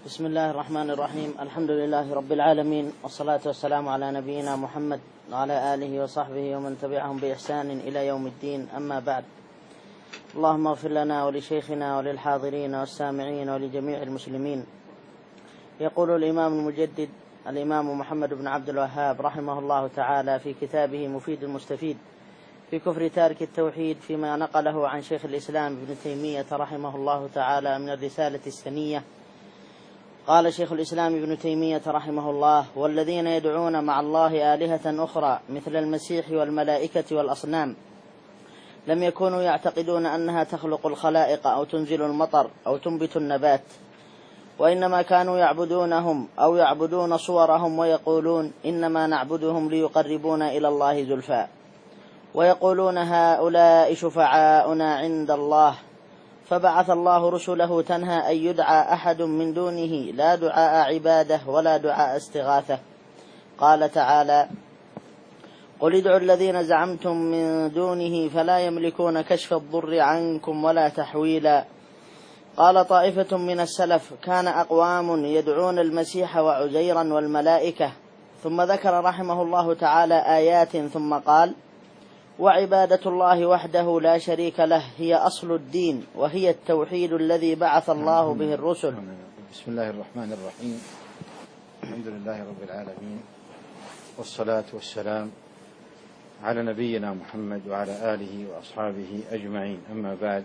بسم الله الرحمن الرحيم. الحمد لله رب العالمين، والصلاة والسلام على نبينا محمد وعلى آله وصحبه ومن تبعهم بإحسان إلى يوم الدين. أما بعد، اللهم اغفر لنا ولشيخنا وللحاضرين والسامعين ولجميع المسلمين. يقول الإمام المجدد الإمام محمد بن عبد الوهاب رحمه الله تعالى في كتابه مفيد المستفيد في كفر تارك التوحيد، فيما نقله عن شيخ الإسلام ابن تيمية رحمه الله تعالى من الرسالة السنية. قال شيخ الإسلام ابن تيمية رحمه الله: والذين يدعون مع الله آلهة أخرى مثل المسيح والملائكة والأصنام لم يكونوا يعتقدون أنها تخلق الخلائق أو تنزل المطر أو تنبت النبات، وإنما كانوا يعبدونهم أو يعبدون صورهم، ويقولون إنما نعبدهم ليقربونا إلى الله زلفى، ويقولون هؤلاء شفعاؤنا عند الله، فبعث الله رسله تنهى أن يدعى أحد من دونه، لا دعاء عباده ولا دعاء استغاثة. قال تعالى: قل ادعوا الذين زعمتم من دونه فلا يملكون كشف الضر عنكم ولا تحويلا. قال طائفة من السلف: كان أقوام يدعون المسيح وعزيرا والملائكة، ثم ذكر رحمه الله تعالى آيات ثم قال: وعبادة الله وحده لا شريك له هي أصل الدين، وهي التوحيد الذي بعث الله به الرسل. بسم الله الرحمن الرحيم. الحمد لله رب العالمين، والصلاة والسلام على نبينا محمد وعلى آله وأصحابه أجمعين. أما بعد،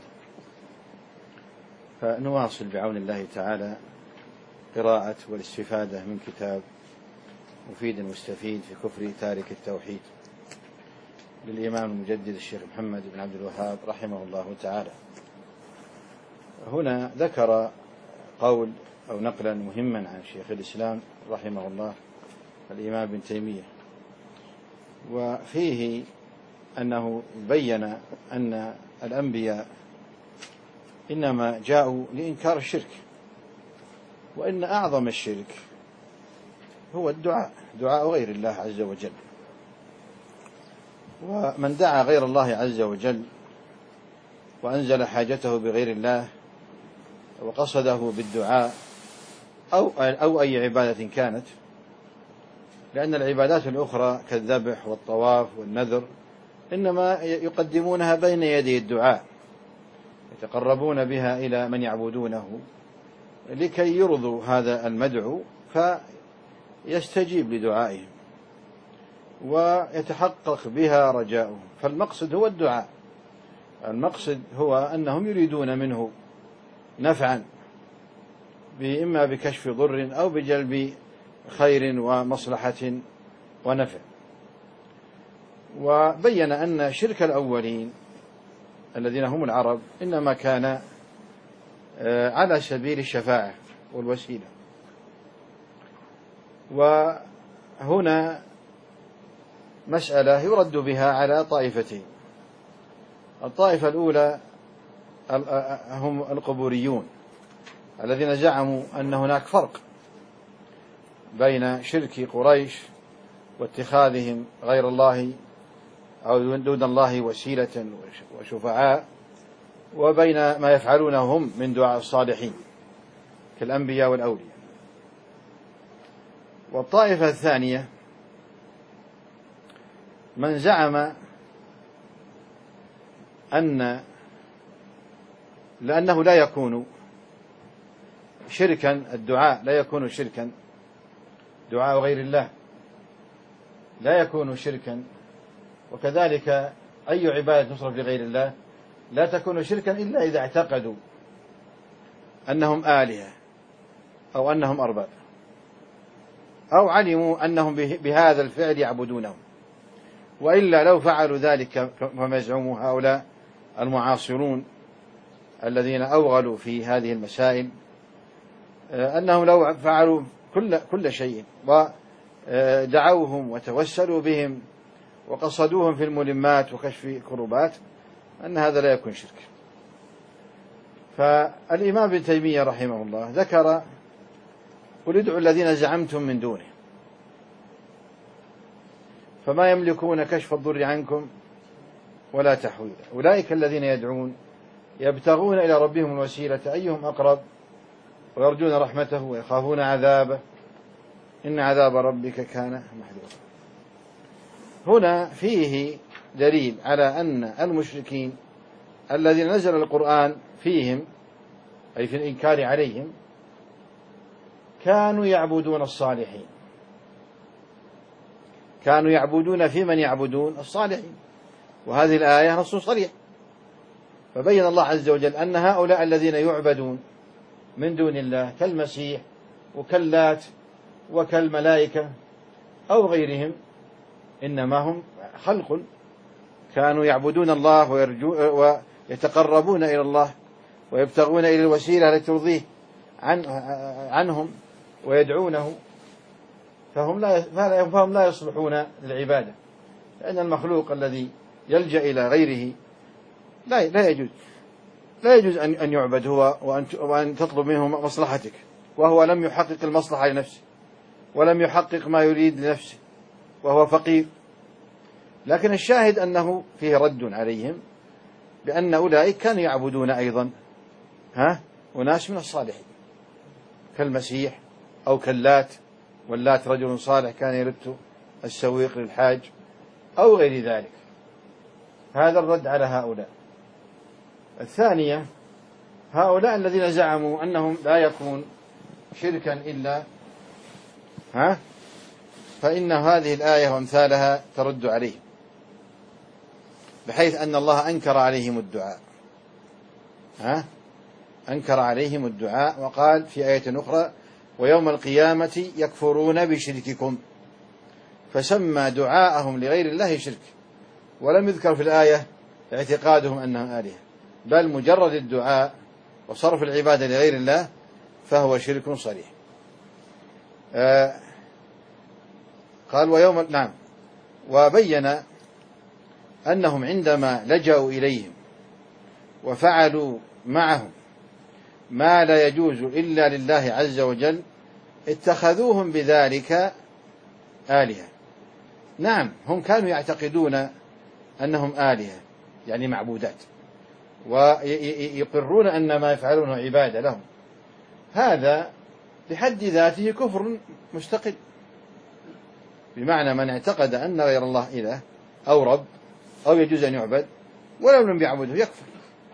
فنواصل بعون الله تعالى قراءة والاستفادة من كتاب مفيد المستفيد في كفر تارك التوحيد للإمام المجدد الشيخ محمد بن عبد الوهاب رحمه الله تعالى. هنا ذكر قول أو نقلا مهما عن شيخ الإسلام رحمه الله الإمام ابن تيمية، وفيه أنه بين أن الأنبياء إنما جاءوا لإنكار الشرك، وإن أعظم الشرك هو دعاء غير الله عز وجل. ومن دعا غير الله عز وجل وأنزل حاجته بغير الله وقصده بالدعاء أو أي عبادة كانت، لأن العبادات الأخرى كالذبح والطواف والنذر إنما يقدمونها بين يدي الدعاء، يتقربون بها إلى من يعبدونه لكي يرضوا هذا المدعو فيستجيب لدعائهم ويتحقق بها رجاؤهم. فالمقصد هو الدعاء، المقصد هو أنهم يريدون منه نفعا، إما بكشف ضر أو بجلب خير ومصلحة ونفع. وبين أن شرك الأولين الذين هم العرب إنما كان على سبيل الشفاعة والوسيلة. وهنا مسألة يرد بها على طائفتين. الطائفة الأولى هم القبوريون الذين زعموا أن هناك فرق بين شرك قريش واتخاذهم غير الله أو دون الله وسيلة وشفعاء، وبين ما يفعلونه هم من دعاء الصالحين كالأنبياء والأولياء. والطائفة الثانية من زعم لأنه لا يكون شركا، الدعاء لا يكون شركا، دعاء غير الله لا يكون شركا، وكذلك أي عبادة تصرف لغير الله لا تكون شركا إلا إذا اعتقدوا أنهم آلهة أو أنهم أرباب، أو علموا أنهم بهذا الفعل يعبدونهم. وإلا لو فعلوا ذلك كما يزعمون هؤلاء المعاصرون الذين أوغلوا في هذه المسائل، أنهم لو فعلوا كل شيء ودعوهم وتوسلوا بهم وقصدوهم في الملمات وكشف كربات، أن هذا لا يكون شرك. فالإمام ابن تيمية رحمه الله ذكر: قل ادعوا الذين زعمتم من دونه فما يملكون كشف الضر عنكم ولا تحويلا، أولئك الذين يدعون يبتغون إلى ربهم الوسيلة أيهم أقرب ويرجون رحمته ويخافون عذابه إن عذاب ربك كان محذورا. هنا فيه دليل على أن المشركين الذين نزل القرآن فيهم أي في الإنكار عليهم كانوا يعبدون الصالحين، كانوا يعبدون في من يعبدون الصالحين، وهذه الآية نص صريح. فبين الله عز وجل أن هؤلاء الذين يعبدون من دون الله كالمسيح وكاللات وكالملائكة أو غيرهم إنما هم خلق كانوا يعبدون الله ويتقربون إلى الله ويبتغون إلى الوسيلة التي ترضيه عنهم ويدعونه، فهم لا يصلحون للعبادة، لأن المخلوق الذي يلجأ إلى غيره لا يجوز أن يعبد هو وأن تطلب منه مصلحتك، وهو لم يحقق المصلحة لنفسه ولم يحقق ما يريد لنفسه وهو فقير. لكن الشاهد أنه فيه رد عليهم بأن أولئك كانوا يعبدون أيضا وناس من الصالحين كالمسيح أو كاللات، واللات رجل صالح كان يلت السويق للحاج أو غير ذلك. هذا الرد على هؤلاء. الثانية هؤلاء الذين زعموا أنهم لا يكون شركا إلا فإن هذه الآية وامثالها ترد عليهم، بحيث أن الله أنكر عليهم الدعاء أنكر عليهم الدعاء وقال في آية أخرى ويوم القيامة يكفرون بشرككم، فسمى دعاءهم لغير الله شرك، ولم يذكر في الآية اعتقادهم أنهم آلهة، بل مجرد الدعاء وصرف العبادة لغير الله فهو شرك صريح. قال وبين أنهم عندما لجأوا إليهم وفعلوا معهم ما لا يجوز إلا لله عز وجل اتخذوهم بذلك آلهة. نعم، هم كانوا يعتقدون أنهم آلهة يعني معبودات، ويقرون أن ما يفعلونه عبادة لهم. هذا بحد ذاته كفر مستقل، بمعنى من اعتقد أن غير الله إله أو رب أو يجوز أن يعبد ولو لم يعبده يكفر.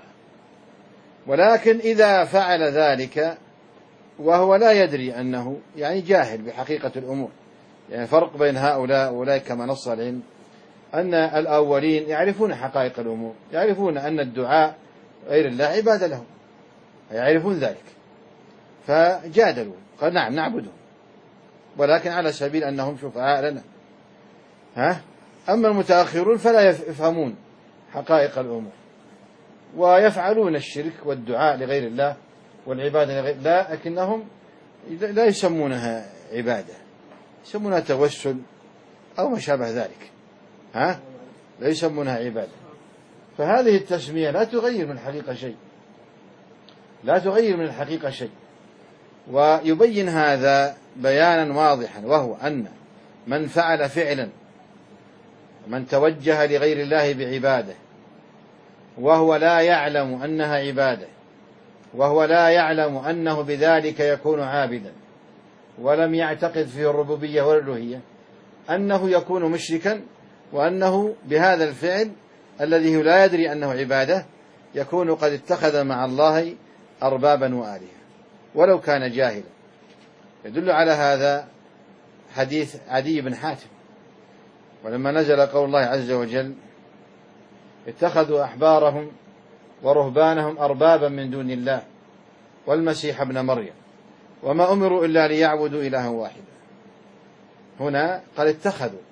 ولكن إذا فعل ذلك وهو لا يدري أنه يعني جاهل بحقيقة الأمور، يعني فرق بين هؤلاء وأولئك كما نص العلم أن الأولين يعرفون حقائق الأمور، يعرفون أن الدعاء غير الله عبادة لهم، يعرفون ذلك فجادلوا قال نعم نعبدهم ولكن على سبيل أنهم شفعاء لنا. أما المتأخرون فلا يفهمون حقائق الأمور ويفعلون الشرك والدعاء لغير الله والعبادة لغير الله، لكنهم لا يسمونها عبادة، يسمونها توسل أو ما شابه ذلك، لا يسمونها عبادة. فهذه التسمية لا تغير من الحقيقة شيء، لا تغير من الحقيقة شيء. ويبين هذا بيانا واضحا، وهو أن من فعل فعلا، من توجه لغير الله بعباده وهو لا يعلم أنها عبادة، وهو لا يعلم أنه بذلك يكون عابدا، ولم يعتقد فيه الربوبية والألوهية، أنه يكون مشركا، وأنه بهذا الفعل الذي لا يدري أنه عبادة يكون قد اتخذ مع الله أربابا وآلهة ولو كان جاهلا. يدل على هذا حديث عدي بن حاتم، ولما نزل قول الله عز وجل اتخذوا أحبارهم ورهبانهم أربابا من دون الله والمسيح ابن مريم وما أمروا إلا ليعبدوا إلها واحدا. هنا قال اتخذوا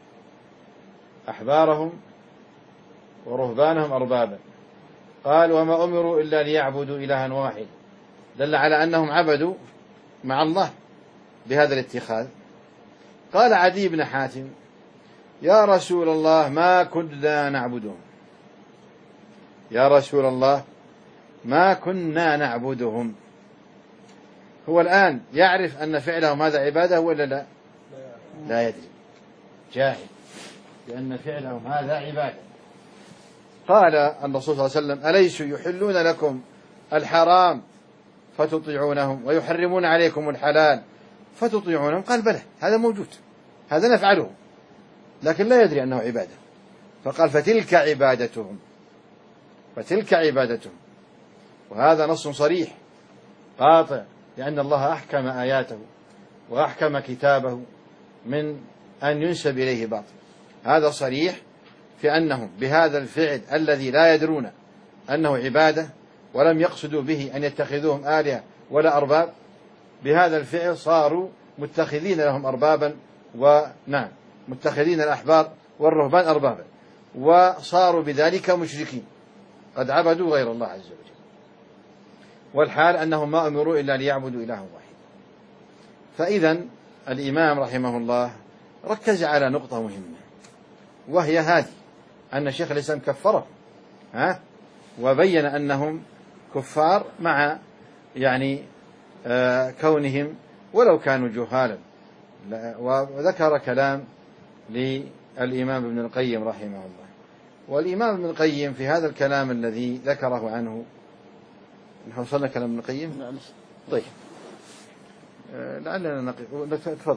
أحبارهم ورهبانهم أربابا، قال وما أمروا إلا ليعبدوا إلها واحدا، دل على أنهم عبدوا مع الله بهذا الاتخاذ. قال عدي بن حاتم يا رسول الله ما كنا نعبدهم، يا رسول الله ما كنا نعبدهم. هو الآن يعرف أن فعلهم هذا عبادة ولا لا؟ لا يدري، جاهل بأن فعلهم هذا عبادة. قال الرسول صلى الله عليه وسلم أليسوا يحلون لكم الحرام فتطيعونهم ويحرمون عليكم الحلال فتطيعونهم؟ قال بلى، هذا موجود، هذا نفعله، لكن لا يدري أنه عبادة، فقال فتلك عبادتهم، فتلك عبادتهم. وهذا نص صريح قاطع، لأن الله أحكم آياته وأحكم كتابه من أن ينسب إليه باطل. هذا صريح في أنهم بهذا الفعل الذي لا يدرون أنه عبادة ولم يقصدوا به أن يتخذوهم آلهة ولا أرباب، بهذا الفعل صاروا متخذين لهم أربابا، ونعم متخذين الأحبار والرهبان أربابا، وصاروا بذلك مشركين قد عبدوا غير الله عز وجل، والحال أنهم ما أمروا إلا ليعبدوا إلها واحد. فإذا الإمام رحمه الله ركز على نقطة مهمة، وهي هذه، أن شيخ الإسلام كفرهم وبين أنهم كفار مع كونهم ولو كانوا جهالا. وذكر كلام للإمام ابن القيم رحمه الله، والإمام ابن القيم في هذا الكلام الذي ذكره عنه، نحن وصلنا كلام ابن القيم. طيب لعلنا تفضل.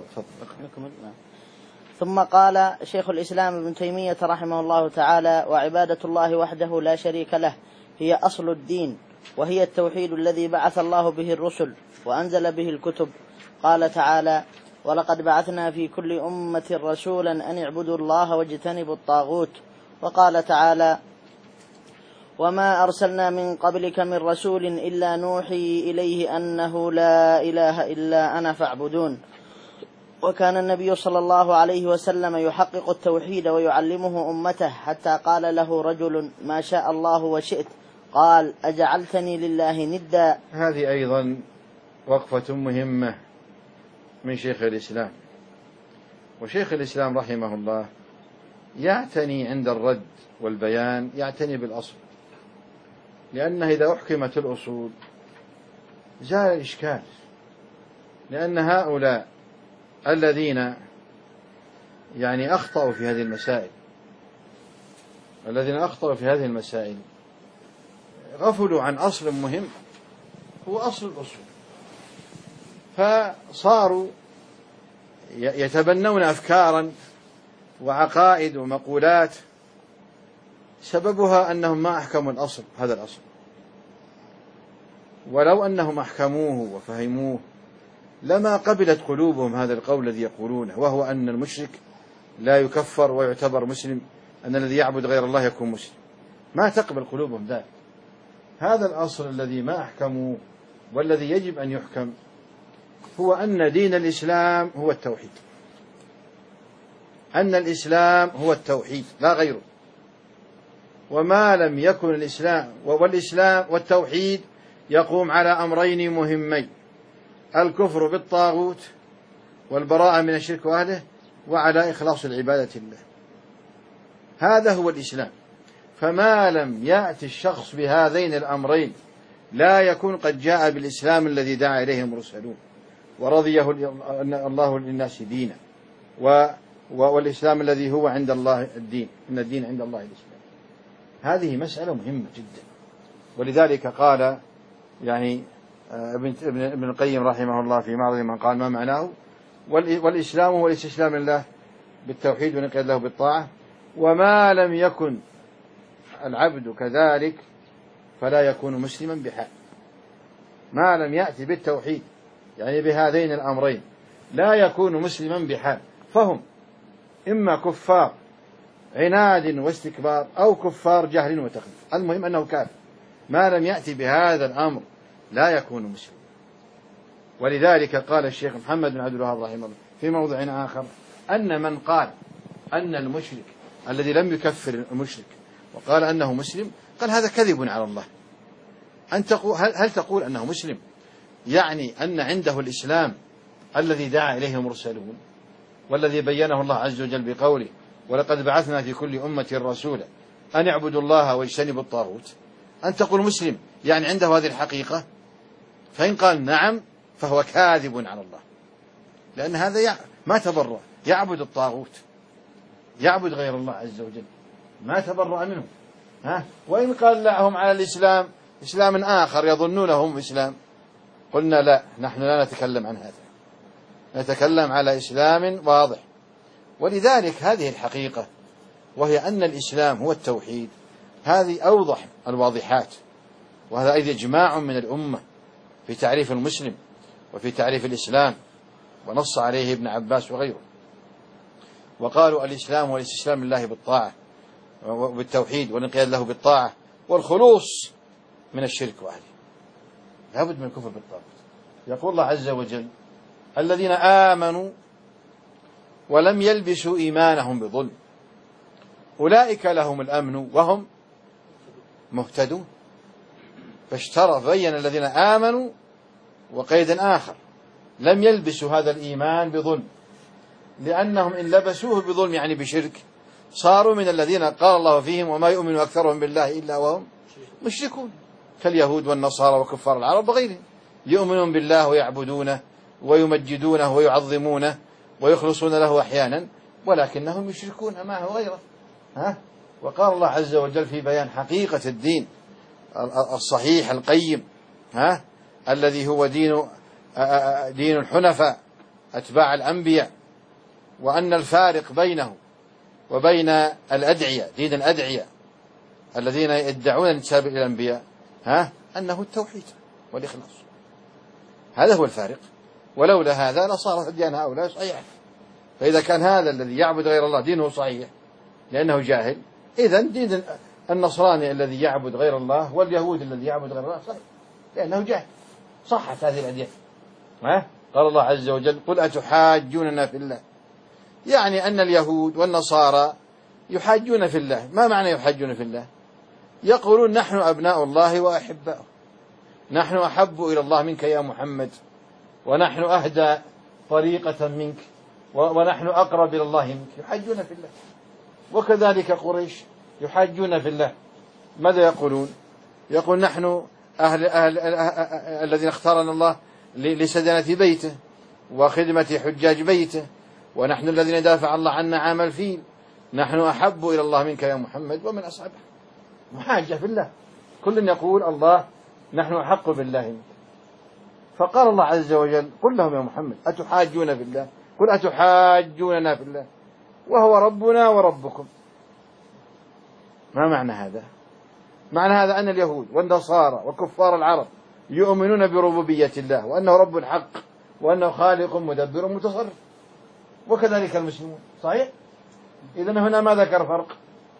ثم قال شيخ الإسلام ابن تيمية رحمه الله تعالى: وعبادة الله وحده لا شريك له هي أصل الدين، وهي التوحيد الذي بعث الله به الرسل وأنزل به الكتب. قال تعالى: ولقد بعثنا في كل أمة رسولا أن اعبدوا الله واجتنبوا الطاغوت. وقال تعالى: وما أرسلنا من قبلك من رسول إلا نوحي إليه أنه لا إله إلا أنا فاعبدون. وكان النبي صلى الله عليه وسلم يحقق التوحيد ويعلمه أمته، حتى قال له رجل: ما شاء الله وشئت، قال: أجعلتني لله ندا. هذه أيضا وقفة مهمة من شيخ الإسلام. وشيخ الإسلام رحمه الله يعتني عند الرد والبيان، يعتني بالأصل، لأنه إذا أحكمت الأصول زال الإشكال، لأن هؤلاء الذين أخطأوا في هذه المسائل، غفلوا عن أصل مهم هو أصل الأصول، فصاروا يتبنون أفكارا وعقائد ومقولات سببها أنهم ما أحكموا الأصل، هذا الأصل. ولو أنهم أحكموه وفهموه لما قبلت قلوبهم هذا القول الذي يقولونه، وهو أن المشرك لا يكفر ويعتبر مسلم، أن الذي يعبد غير الله يكون مسلم، ما تقبل قلوبهم ذلك. هذا الأصل الذي ما أحكموه والذي يجب أن يحكم هو أن دين الإسلام هو التوحيد، أن الإسلام هو التوحيد لا غيره. وما لم يكن الإسلام والتوحيد يقوم على أمرين مهمين: الكفر بالطاغوت والبراءة من الشرك وأهله، وعلى إخلاص العبادة لله. هذا هو الإسلام. فما لم يأتي الشخص بهذين الأمرين لا يكون قد جاء بالإسلام الذي دعا إليه المرسلون ورضيه الله للناس دينا، والإسلام الذي هو عند الله الدين، إن الدين عند الله الإسلام. هذه مسألة مهمة جدا. ولذلك قال ابن القيم رحمه الله في معرض من قال ما معناه: والإسلام هو الاستسلام لله بالتوحيد والانقياد له بالطاعة، وما لم يكن العبد كذلك فلا يكون مسلما بحال. ما لم يأتي بالتوحيد بهذين الأمرين لا يكون مسلما بحال. فهم إما كفار عناد واستكبار أو كفار جهل وتخليف، المهم أنه كافر. ما لم يأتي بهذا الأمر لا يكون مسلم. ولذلك قال الشيخ محمد بن عبد الوهاب رحمه الله في موضع آخر أن من قال أن المشرك الذي لم يكفر المشرك وقال أنه مسلم، قال هذا كذب على الله. هل تقول أنه مسلم أن عنده الإسلام الذي دعا إليه المرسلون والذي بينه الله عز وجل بقوله: ولقد بعثنا في كل أمة رسولا أن اعبدوا الله واجتنبوا الطاغوت؟ أن تقول مسلم عنده هذه الحقيقة؟ فإن قال نعم فهو كاذب على الله، لأن هذا ما تبرأ، يعبد الطاغوت، يعبد غير الله عز وجل، ما تبرأ منه. وإن قال لا هم على الإسلام إسلام آخر يظنونه هم إسلام، قلنا لا، نحن لا نتكلم عن هذا، نتكلم على إسلام واضح. ولذلك هذه الحقيقة، وهي أن الإسلام هو التوحيد، هذه أوضح الواضحات، وهذا أيضا إجماع من الأمة في تعريف المسلم وفي تعريف الإسلام، ونص عليه ابن عباس وغيره، وقالوا الإسلام هو الاستسلام لله بالطاعة وبالتوحيد والانقياد له بالطاعة والخلوص من الشرك وأهله، لابد من الكفر بالطاغوت. يقول الله عز وجل: الذين آمنوا ولم يلبسوا إيمانهم بظلم أولئك لهم الأمن وهم مهتدون. بين الذين آمنوا وقيد آخر، لم يلبسوا هذا الإيمان بظلم، لأنهم إن لبسوه بظلم يعني بشرك صاروا من الذين قال الله فيهم: وما يؤمن أكثرهم بالله إلا وهم مشركون، كاليهود والنصارى وكفار العرب وغيرهم، يؤمنون بالله ويعبدونه ويمجدونه ويعظمونه ويخلصون له أحيانا، ولكنهم يشركون معه غيره. وقال الله عز وجل في بيان حقيقة الدين الصحيح القيم، الذي هو دين الحنفاء أتباع الأنبياء، وأن الفارق بينه وبين الأدعية، دين الأدعية الذين يدعون الانتساب إلى الأنبياء، أنه التوحيد والإخلاص، هذا هو الفارق. ولولا هذا لصارت أديان هؤلاء صحيحة. فإذا كان هذا الذي يعبد غير الله دينه صحيح لأنه جاهل، إذن دين النصراني الذي يعبد غير الله واليهود الذي يعبد غير الله صحيح لأنه جاهل، صحت هذه الأديان. قال الله عز وجل: قل أتحاجوننا في الله، يعني أن اليهود والنصارى يحاجون في الله. ما معنى يحاجون في الله؟ يقولون: نحن أبناء الله وأحباؤه، نحن أحب إلى الله منك يا محمد، ونحن أهدى طريقة منك، ونحن أقرب إلى الله منك، يحاجون في الله. وكذلك قريش يحاجون في الله. ماذا يقولون؟ يقول: نحن الذين اختارنا الله لسدنة بيته وخدمة حجاج بيته، ونحن الذين دافع الله عنا عام الفيل، نحن أحب إلى الله منك يا محمد ومن أصحابه. محاجة في الله، كل يقول الله نحن أحق بالله منك. فقال الله عز وجل: قل لهم يا محمد أتحاجون في الله، قل أتحاجوننا في الله وهو ربنا وربكم. ما معنى هذا؟ معنى هذا أن اليهود والنصارى وكفار العرب يؤمنون بربوبية الله وأنه رب الحق وأنه خالق مدبر متصرف، وكذلك المسلمون. صحيح؟ إذن هنا ما ذكر فرق،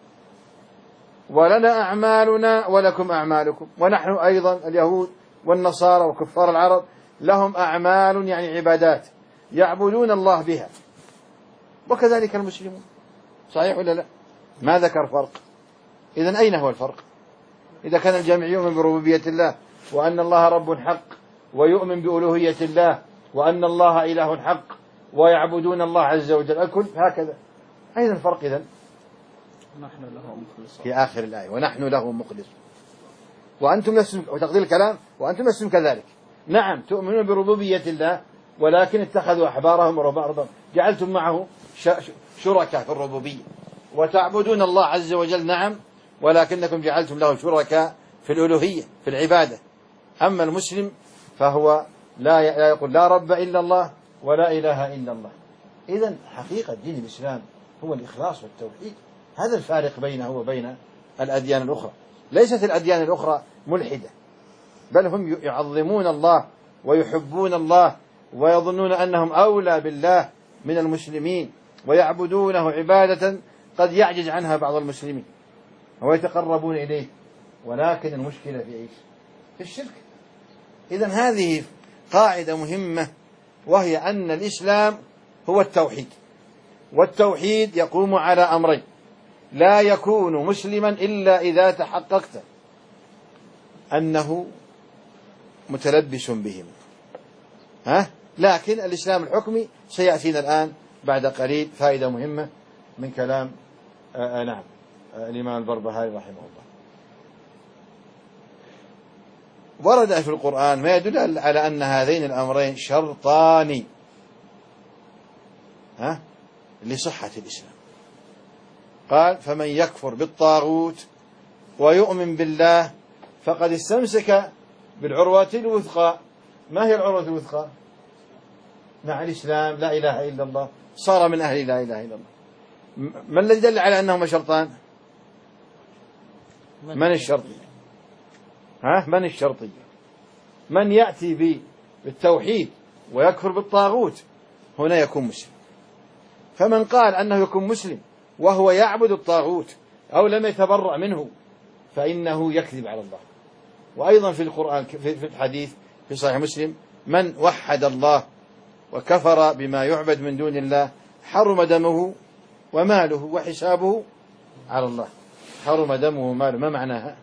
ولنا أعمالنا ولكم أعمالكم. ونحن أيضا اليهود والنصارى وكفار العرب لهم أعمال يعني عبادات يعبدون الله بها، وكذلك المسلمون. صحيح ولا لا؟ ما ذكر فرق. إذن أين هو الفرق؟ إذا كان الجميع يؤمن بربوبية الله وأن الله رب حق، ويؤمن بألوهية الله وأن الله إله حق، ويعبدون الله عز وجل الكل هكذا، أين الفرق إذن؟ نحن له مخلصون في آخر الآية: ونحن له مخلصون وأنتم لستم، وتقدير الكلام وأنتم لستم كذلك. نعم تؤمنون بربوبية الله، ولكن اتخذوا أحبارهم ورهبانهم جعلتم معه شركاء في الربوبية، وتعبدون الله عز وجل نعم، ولكنكم جعلتم له شركاء في الألوهية في العبادة. أما المسلم فهو لا يقول لا رب إلا الله ولا إله إلا الله. إذن حقيقة دين الإسلام هو الإخلاص والتوحيد، هذا الفارق بينه وبين الأديان الأخرى. ليست الأديان الأخرى ملحدة، بل هم يعظمون الله ويحبون الله ويظنون أنهم أولى بالله من المسلمين، ويعبدونه عبادة قد يعجز عنها بعض المسلمين ويتقربون إليه، ولكن المشكلة في إيش؟ في الشرك. إذن هذه قاعدة مهمة، وهي أن الإسلام هو التوحيد، والتوحيد يقوم على أمرين: لا يكون مسلما إلا إذا تحققت أنه متلبس بهم. لكن الإسلام الحكمي سيأتينا الآن بعد قليل فائدة مهمة من كلام الإمام البربهاري رحمه الله. ورد في القرآن ما يدل على أن هذين الأمرين شرطان لصحة الإسلام. قال: فمن يكفر بالطاغوت ويؤمن بالله فقد استمسك بالعروة الوثقى ما هي العروة الوثقى؟ مع الإسلام، لا إله إلا الله، صار من أهل لا إله إلا الله. ما الذي دل على أنهما شرطان؟ من الشرطي؟ من الشرطي؟ من يأتي بالتوحيد ويكفر بالطاغوت هنا يكون مسلم. فمن قال أنه يكون مسلم وهو يعبد الطاغوت أو لم يتبرأ منه فإنه يكذب على الله. وأيضا في القرآن في الحديث في صحيح مسلم: من وحد الله وكفر بما يعبد من دون الله حرم دمه وماله وحسابه على الله. حرم دمه وماله، ما معناها؟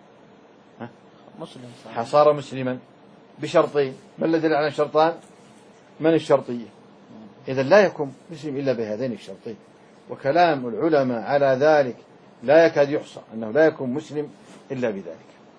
مسلم صار مسلما بشرطين. ما الذي دل على الشرطان؟ من الشرطية؟ إذا لا يكون مسلم إلا بهذين الشرطين. وكلام العلماء على ذلك لا يكاد يحصى، أنه لا يكون مسلم إلا بذلك.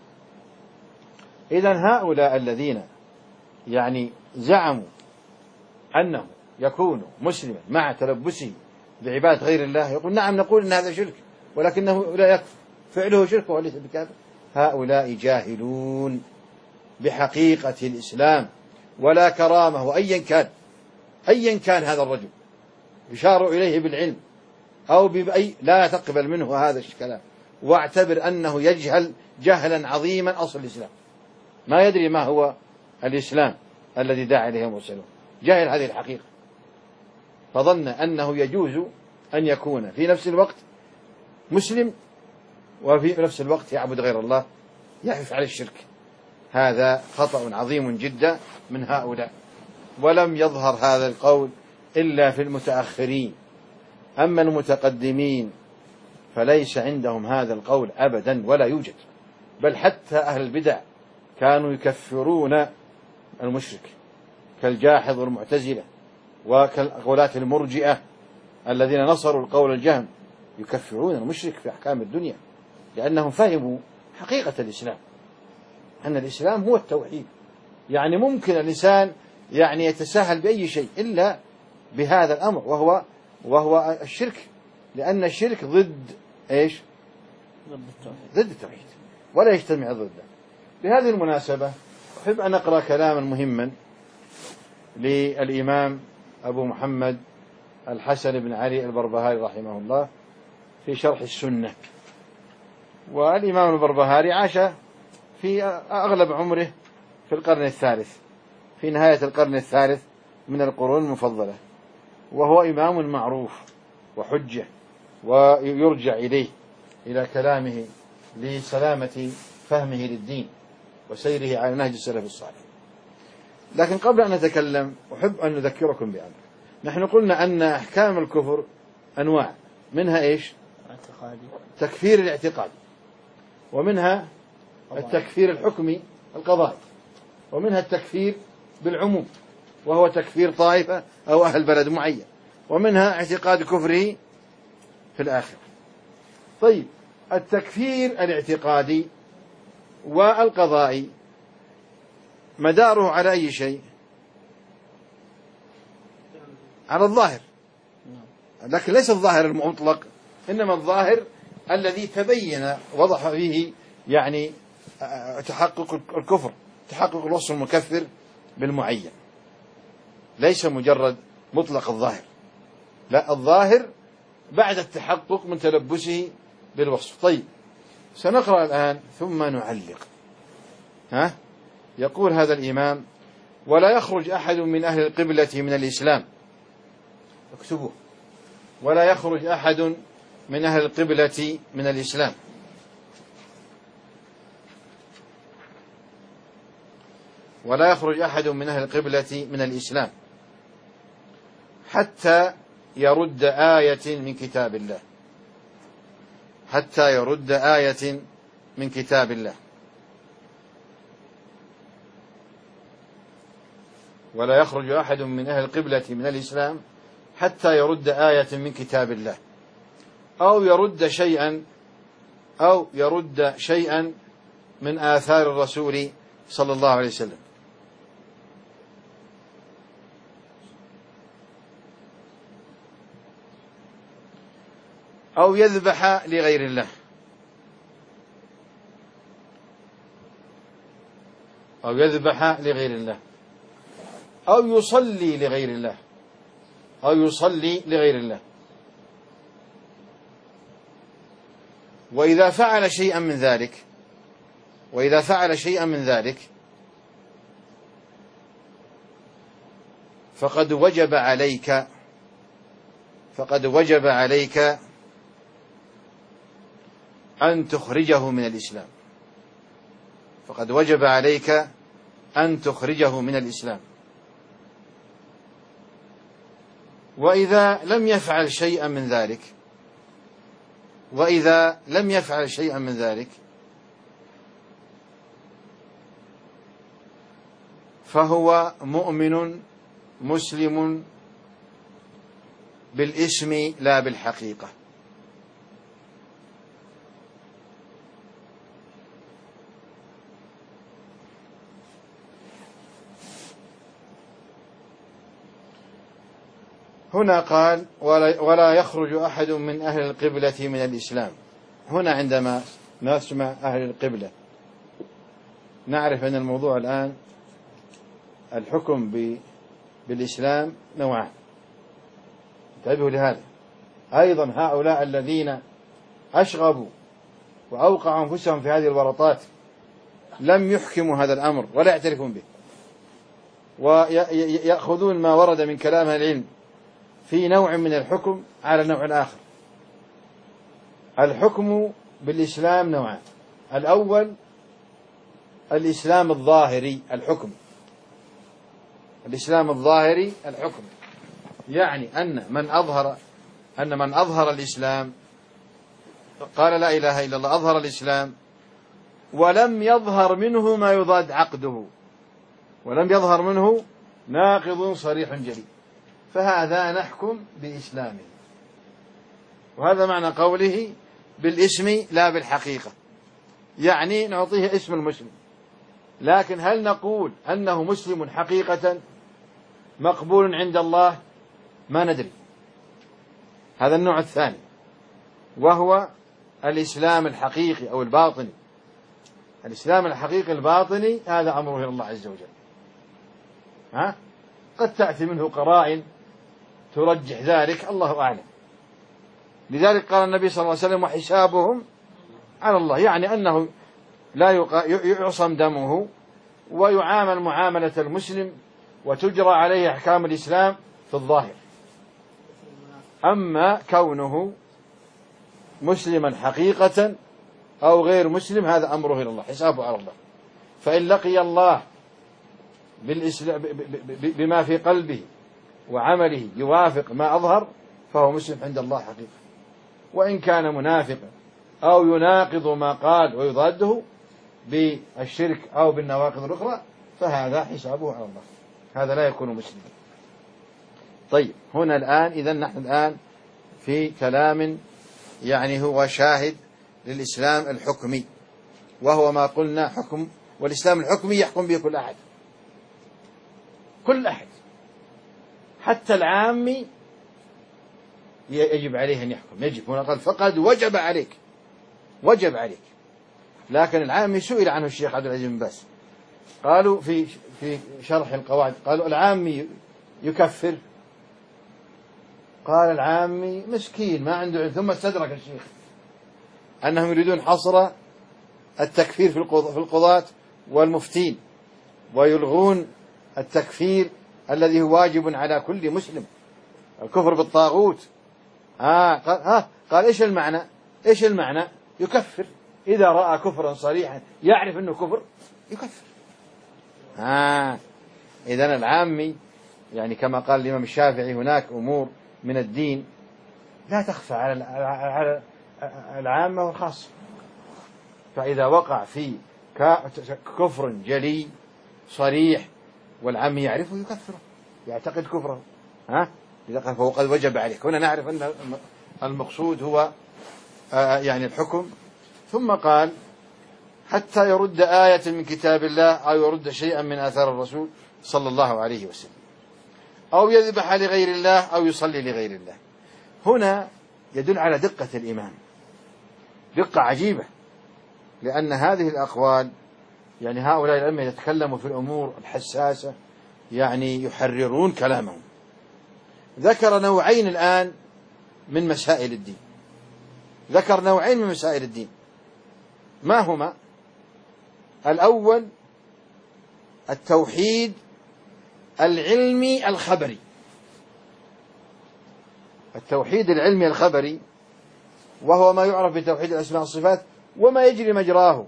إذا هؤلاء الذين زعموا أنه يكون مسلما مع تلبسه بعبادة غير الله، يقول نعم نقول إن هذا شرك ولكنه لا يكفر، فعله شرك وليس بكافر. هؤلاء جاهلون بحقيقة الإسلام ولا كرامة. وأيا كان هذا الرجل يشار إليه بالعلم أو بأي، لا تقبل منه هذا الكلام، واعتبر أنه يجهل جهلا عظيما أصل الإسلام، ما يدري ما هو الإسلام الذي دعا إليه المرسلون، جاهل هذه الحقيقة، فظن أنه يجوز أن يكون في نفس الوقت مسلم وفي نفس الوقت يعبد غير الله، يفعل الشرك. هذا خطأ عظيم جدا من هؤلاء، ولم يظهر هذا القول إلا في المتأخرين. أما المتقدمين فليس عندهم هذا القول أبدا ولا يوجد، بل حتى أهل البدع كانوا يكفرون المشرك كالجاحظ والمعتزلة وكالغلاة المرجئة الذين نصروا القول الجهم، يكفرون المشرك في أحكام الدنيا، لأنهم فهموا حقيقة الإسلام، أن الإسلام هو التوحيد. ممكن الإنسان يتساهل بأي شيء إلا بهذا الأمر، وهو الشرك، لأن الشرك ضد إيش؟ ضد التوحيد، ولا يجتمع ضده. بهذه المناسبة أحب أن أقرأ كلاما مهما للإمام أبو محمد الحسن بن علي البربهاري رحمه الله في شرح السنة. والإمام البربهاري عاش في أغلب عمره في القرن الثالث، في نهاية القرن الثالث من القرون المفضلة، وهو إمام معروف وحجة، ويرجع إلى كلامه لسلامة فهمه للدين وسيره على نهج السلف الصالح. لكن قبل أن نتكلم أحب أن نذكركم بأمر. نحن قلنا أن أحكام الكفر أنواع، منها إيش؟ تكفير الاعتقاد، ومنها التكفير الحكمي القضائي، ومنها التكفير بالعموم وهو تكفير طائفة أو أهل بلد معين، ومنها اعتقاد كفره في الآخرة. طيب، التكفير الاعتقادي والقضائي مداره على أي شيء؟ على الظاهر، لكن ليس الظاهر المطلق، إنما الظاهر الذي تبين وضح فيه تحقق الكفر، تحقق الوصف المكفر بالمعين، ليس مجرد مطلق الظاهر، لا، الظاهر بعد التحقق من تلبسه بالوصف. طيب، سنقرأ الآن ثم نعلق. يقول هذا الإمام: ولا يخرج أحد من أهل القبلة من الإسلام، اكتبوه، ولا يخرج أحد من أهل القبلة من الإسلام ولا يخرج أحد من أهل القبلة من الإسلام حتى يرد آية من كتاب الله، حتى يرد آية من كتاب الله. ولا يخرج أحد من أهل القبلة من الإسلام حتى يرد آية من كتاب الله، أو يرد شيئا من آثار الرسول صلى الله عليه وسلم، أو يذبح لغير الله، أو يذبح لغير الله. أو يصلي لغير الله، أو يصلي لغير الله. وإذا فعل شيئا من ذلك، وإذا فعل شيئا من ذلك فقد وجب عليك أن تخرجه من الإسلام، فقد وجب عليك أن تخرجه من الإسلام. وإذا لم يفعل شيئا من ذلك، وإذا لم يفعل شيئا من ذلك فهو مؤمن مسلم بالاسم لا بالحقيقة. هنا قال ولا يخرج أحد من أهل القبلة من الإسلام. هنا عندما نسمع أهل القبلة نعرف أن الموضوع الآن الحكم بالإسلام نوعان، انتبهوا لهذا. أيضا هؤلاء الذين أشغبوا وأوقعوا أنفسهم في هذه الورطات لم يحكموا هذا الأمر ولا يعترفون به، ويأخذون ما ورد من كلام العلم في نوع من الحكم على نوع آخر. الحكم بالإسلام نوعان: الأول الإسلام الظاهري، الإسلام الظاهري الحكم، يعني أن من أظهر الإسلام، قال لا إله إلا الله، أظهر الإسلام ولم يظهر منه ما يضاد عقده، ولم يظهر منه ناقض صريح جلي، فهذا نحكم بإسلامه. وهذا معنى قوله بالاسم لا بالحقيقة، يعني نعطيه اسم المسلم، لكن هل نقول أنه مسلم حقيقة مقبول عند الله؟ ما ندري. هذا النوع الثاني، وهو الإسلام الحقيقي أو الباطني. الإسلام الحقيقي الباطني هذا أمره إلى الله عز وجل، قد تأتي منه قرائن ترجح ذلك، الله أعلم. لذلك قال النبي صلى الله عليه وسلم وحسابهم على الله، يعني أنه لا يعصم دمه ويعامل معاملة المسلم وتجرى عليه أحكام الإسلام في الظاهر. أما كونه مسلما حقيقة أو غير مسلم هذا أمره إلى الله، حسابه على الله. فإن لقي الله بما في قلبه وعمله يوافق ما أظهر فهو مسلم عند الله حقيقة، وإن كان منافقا أو يناقض ما قال ويضاده بالشرك أو بالنواقض الأخرى فهذا حسابه على الله، هذا لا يكون مسلما. طيب، هنا الآن إذن نحن الآن في كلام يعني هو شاهد للإسلام الحكمي، وهو ما قلنا حكم، والإسلام الحكمي يحكم به كل أحد، كل أحد، حتى العامي يجب عليه أن يحكم، يجب. هنا قال فقد وجب عليك، وجب عليك. لكن العامي سئل عنه الشيخ عبد العزيز بن باز، قالوا في شرح القواعد، قالوا العامي يكفر؟ قال العامي مسكين ما عنده علم. ثم استدرك الشيخ أنهم يريدون حصر التكفير في القضاة والمفتين، ويلغون التكفير الذي هو واجب على كل مسلم، الكفر بالطاغوت. قال إيش المعنى؟ إيش المعنى؟ يكفر، إذا رأى كفرا صريحا يعرف أنه كفر يكفر. إذن العامي يعني كما قال الإمام الشافعي هناك أمور من الدين لا تخفى على العامة والخاصة، فإذا وقع في كفر جلي صريح والعامي يعرفه يكفره، يعتقد كفره، إذا قال فهو قد وجب عليك. هنا نعرف أن المقصود هو يعني الحكم. ثم قال حتى يرد آية من كتاب الله أو يرد شيئا من آثار الرسول صلى الله عليه وسلم، أو يذبح لغير الله أو يصلي لغير الله. هنا يدل على دقة الإيمان، دقة عجيبة، لأن هذه الأقوال يعني هؤلاء الأئمة يتكلموا في الأمور الحساسة، يعني يحررون كلامهم. ذكر نوعين الآن من مسائل الدين، ذكر نوعين من مسائل الدين. ما هما؟ الأول التوحيد العلمي الخبري. التوحيد العلمي الخبري وهو ما يعرف بتوحيد الأسماء والصفات وما يجري مجراه.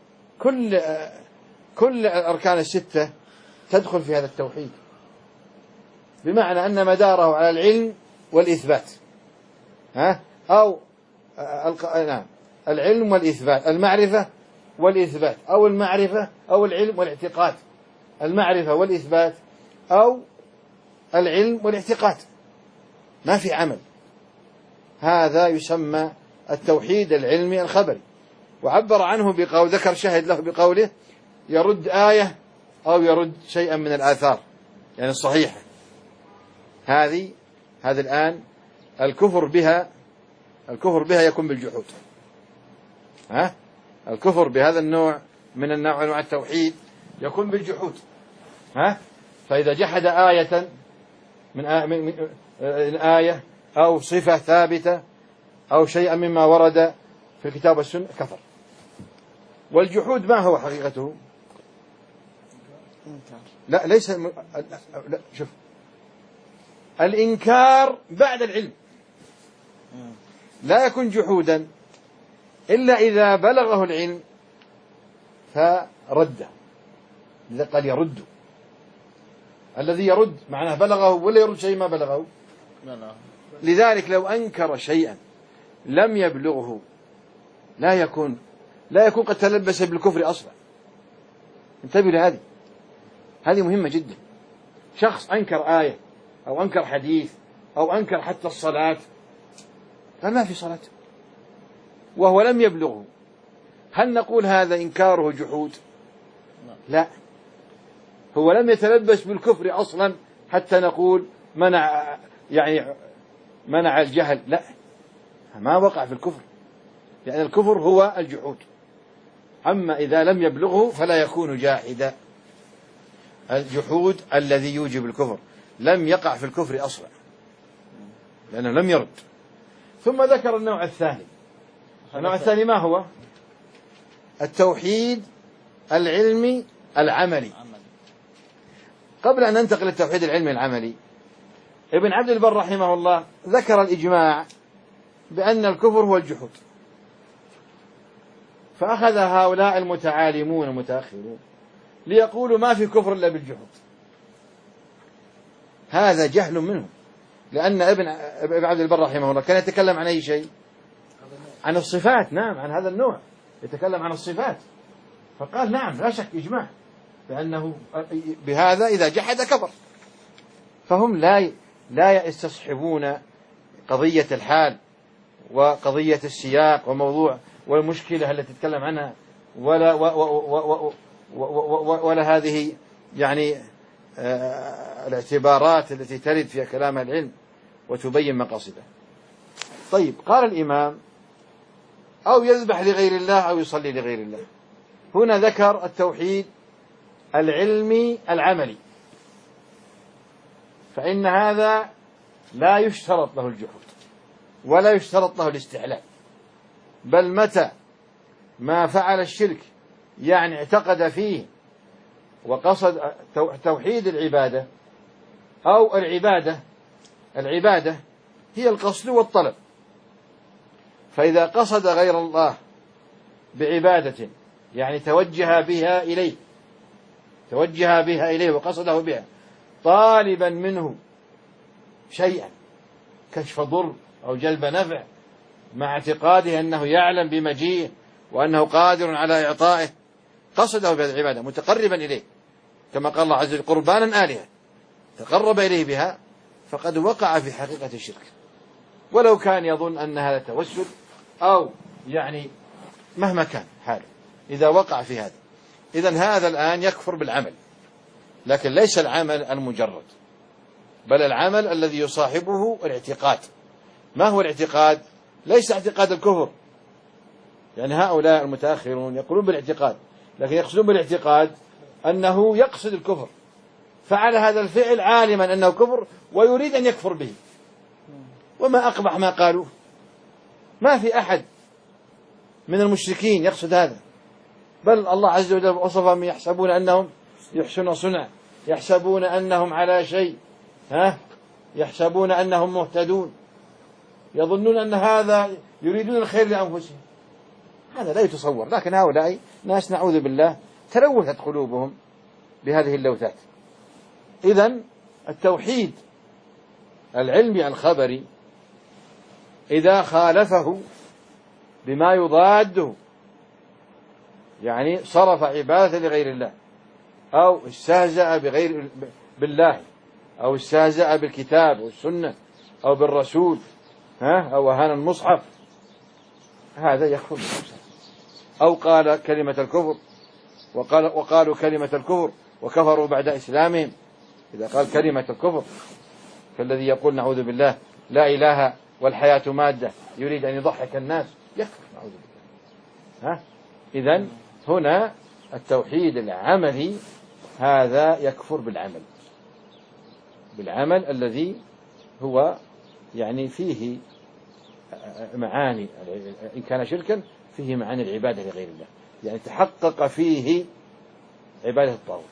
كل الأركان الستة تدخل في هذا التوحيد، بمعنى أن مداره على العلم والإثبات، أو نعم العلم والإثبات، المعرفة والإثبات، أو المعرفة أو العلم والاعتقاد، المعرفة والإثبات أو العلم والاعتقاد، ما في عمل. هذا يسمى التوحيد العلمي الخبري. وعبر عنه بقول، ذكر شاهد له بقوله يرد آية أو يرد شيئا من الآثار يعني الصحيحة. هذه الآن الكفر بها يكون بالجحود. الكفر بهذا النوع من أنواع التوحيد يكون بالجحود. فإذا جحد آية من آية أو صفة ثابتة أو شيئا مما ورد في الكتاب والسنة كفر. والجحود ما هو حقيقته؟ لا ليس لا شوف، الإنكار بعد العلم لا يكون جحودا إلا إذا بلغه العلم فرده. إذا قال يرد، الذي يرد معناه بلغه ولا يرد شيء ما بلغه. لذلك لو أنكر شيئا لم يبلغه لا يكون قد تلبس بالكفر أصلا. انتبه لهذه، هذه مهمة جدا. شخص أنكر آية أو أنكر حديث أو أنكر حتى الصلاة، فما في صلاة وهو لم يبلغه، هل نقول هذا إنكاره جحود؟ لا، هو لم يتلبس بالكفر أصلا حتى نقول منع الجهل. لا، ما وقع في الكفر، لأن الكفر هو الجحود. أما إذا لم يبلغه فلا يكون جاحدا. الجحود الذي يوجب الكفر لم يقع في الكفر أصلا لأنه لم يرد. ثم ذكر النوع الثاني. النوع الثاني ما هو؟ التوحيد العلمي العملي. قبل أن ننتقل للتوحيد العلمي العملي، ابن عبد البر رحمه الله ذكر الإجماع بأن الكفر هو الجحود، فأخذ هؤلاء المتعالمون المتأخرون ليقولوا ما في كفر إلا بالجحود. هذا جهل منهم، لأن ابن عبد البر رحمه الله كان يتكلم عن أي شيء؟ عن الصفات. نعم، عن هذا النوع يتكلم عن الصفات، فقال نعم لا شك إجماع بأنه بهذا إذا جحد كفر. فهم لا يستصحبون قضية الحال وقضية السياق وموضوع والمشكلة التي تتكلم عنها ولا هذه يعني الاعتبارات التي ترد في كلام العلم وتبين مقاصده. طيب، قال الإمام أو يذبح لغير الله أو يصلي لغير الله. هنا ذكر التوحيد العلمي العملي، فإن هذا لا يشترط له الجحود ولا يشترط له الاستحلال، بل متى ما فعل الشرك يعني اعتقد فيه وقصد توحيد العبادة أو العبادة هي القصد والطلب، فإذا قصد غير الله بعبادة يعني توجه بها إليه وقصده بها طالبا منه شيئا كشف ضر أو جلب نفع، مع اعتقاده أنه يعلم بمجيئه وأنه قادر على إعطائه، قصده بهذه العبادة متقربا إليه، كما قال الله عز وجل قربانا آلهة تقرب إليه بها، فقد وقع في حقيقة الشرك، ولو كان يظن أن هذا توسل أو يعني مهما كان حاله إذا وقع في هذا. إذن هذا الآن يكفر بالعمل، لكن ليس العمل المجرد، بل العمل الذي يصاحبه الاعتقاد. ما هو الاعتقاد؟ ليس اعتقاد الكفر، يعني هؤلاء المتأخرون يقولون بالاعتقاد، لكن يقصدون بالاعتقاد أنه يقصد الكفر فعل هذا الفعل عالما أنه كفر ويريد أن يكفر به. وما أقبح ما قالوه. ما في أحد من المشركين يقصد هذا، بل الله عز وجل وصفهم يحسبون أنهم يحسنون صنع، يحسبون أنهم على شيء، يحسبون أنهم مهتدون، يظنون أن هذا يريدون الخير لأنفسهم. هذا لا يتصور. لكن هؤلاء ناس نعوذ بالله تلوثت قلوبهم بهذه اللوثات. إذن التوحيد العلمي الخبري إذا خالفه بما يضاده، يعني صرف عبادة لغير الله، أو استهزأ بالله، أو استهزأ بالكتاب والسنة أو بالرسول، أو أهان المصحف، هذا يكفر بالله. أو قال كلمة الكفر وقالوا كلمة الكفر وكفروا بعد إسلامهم. إذا قال كلمة الكفر كالذي يقول نعوذ بالله لا إله والحياة مادة يريد أن يضحك الناس، يكفر نعوذ بالله. إذن هنا التوحيد العملي هذا يكفر بالعمل الذي هو يعني فيه معاني، إن كان شركا فيه معاني العبادة لغير الله، يعني تحقق فيه عبادة الطاغوت.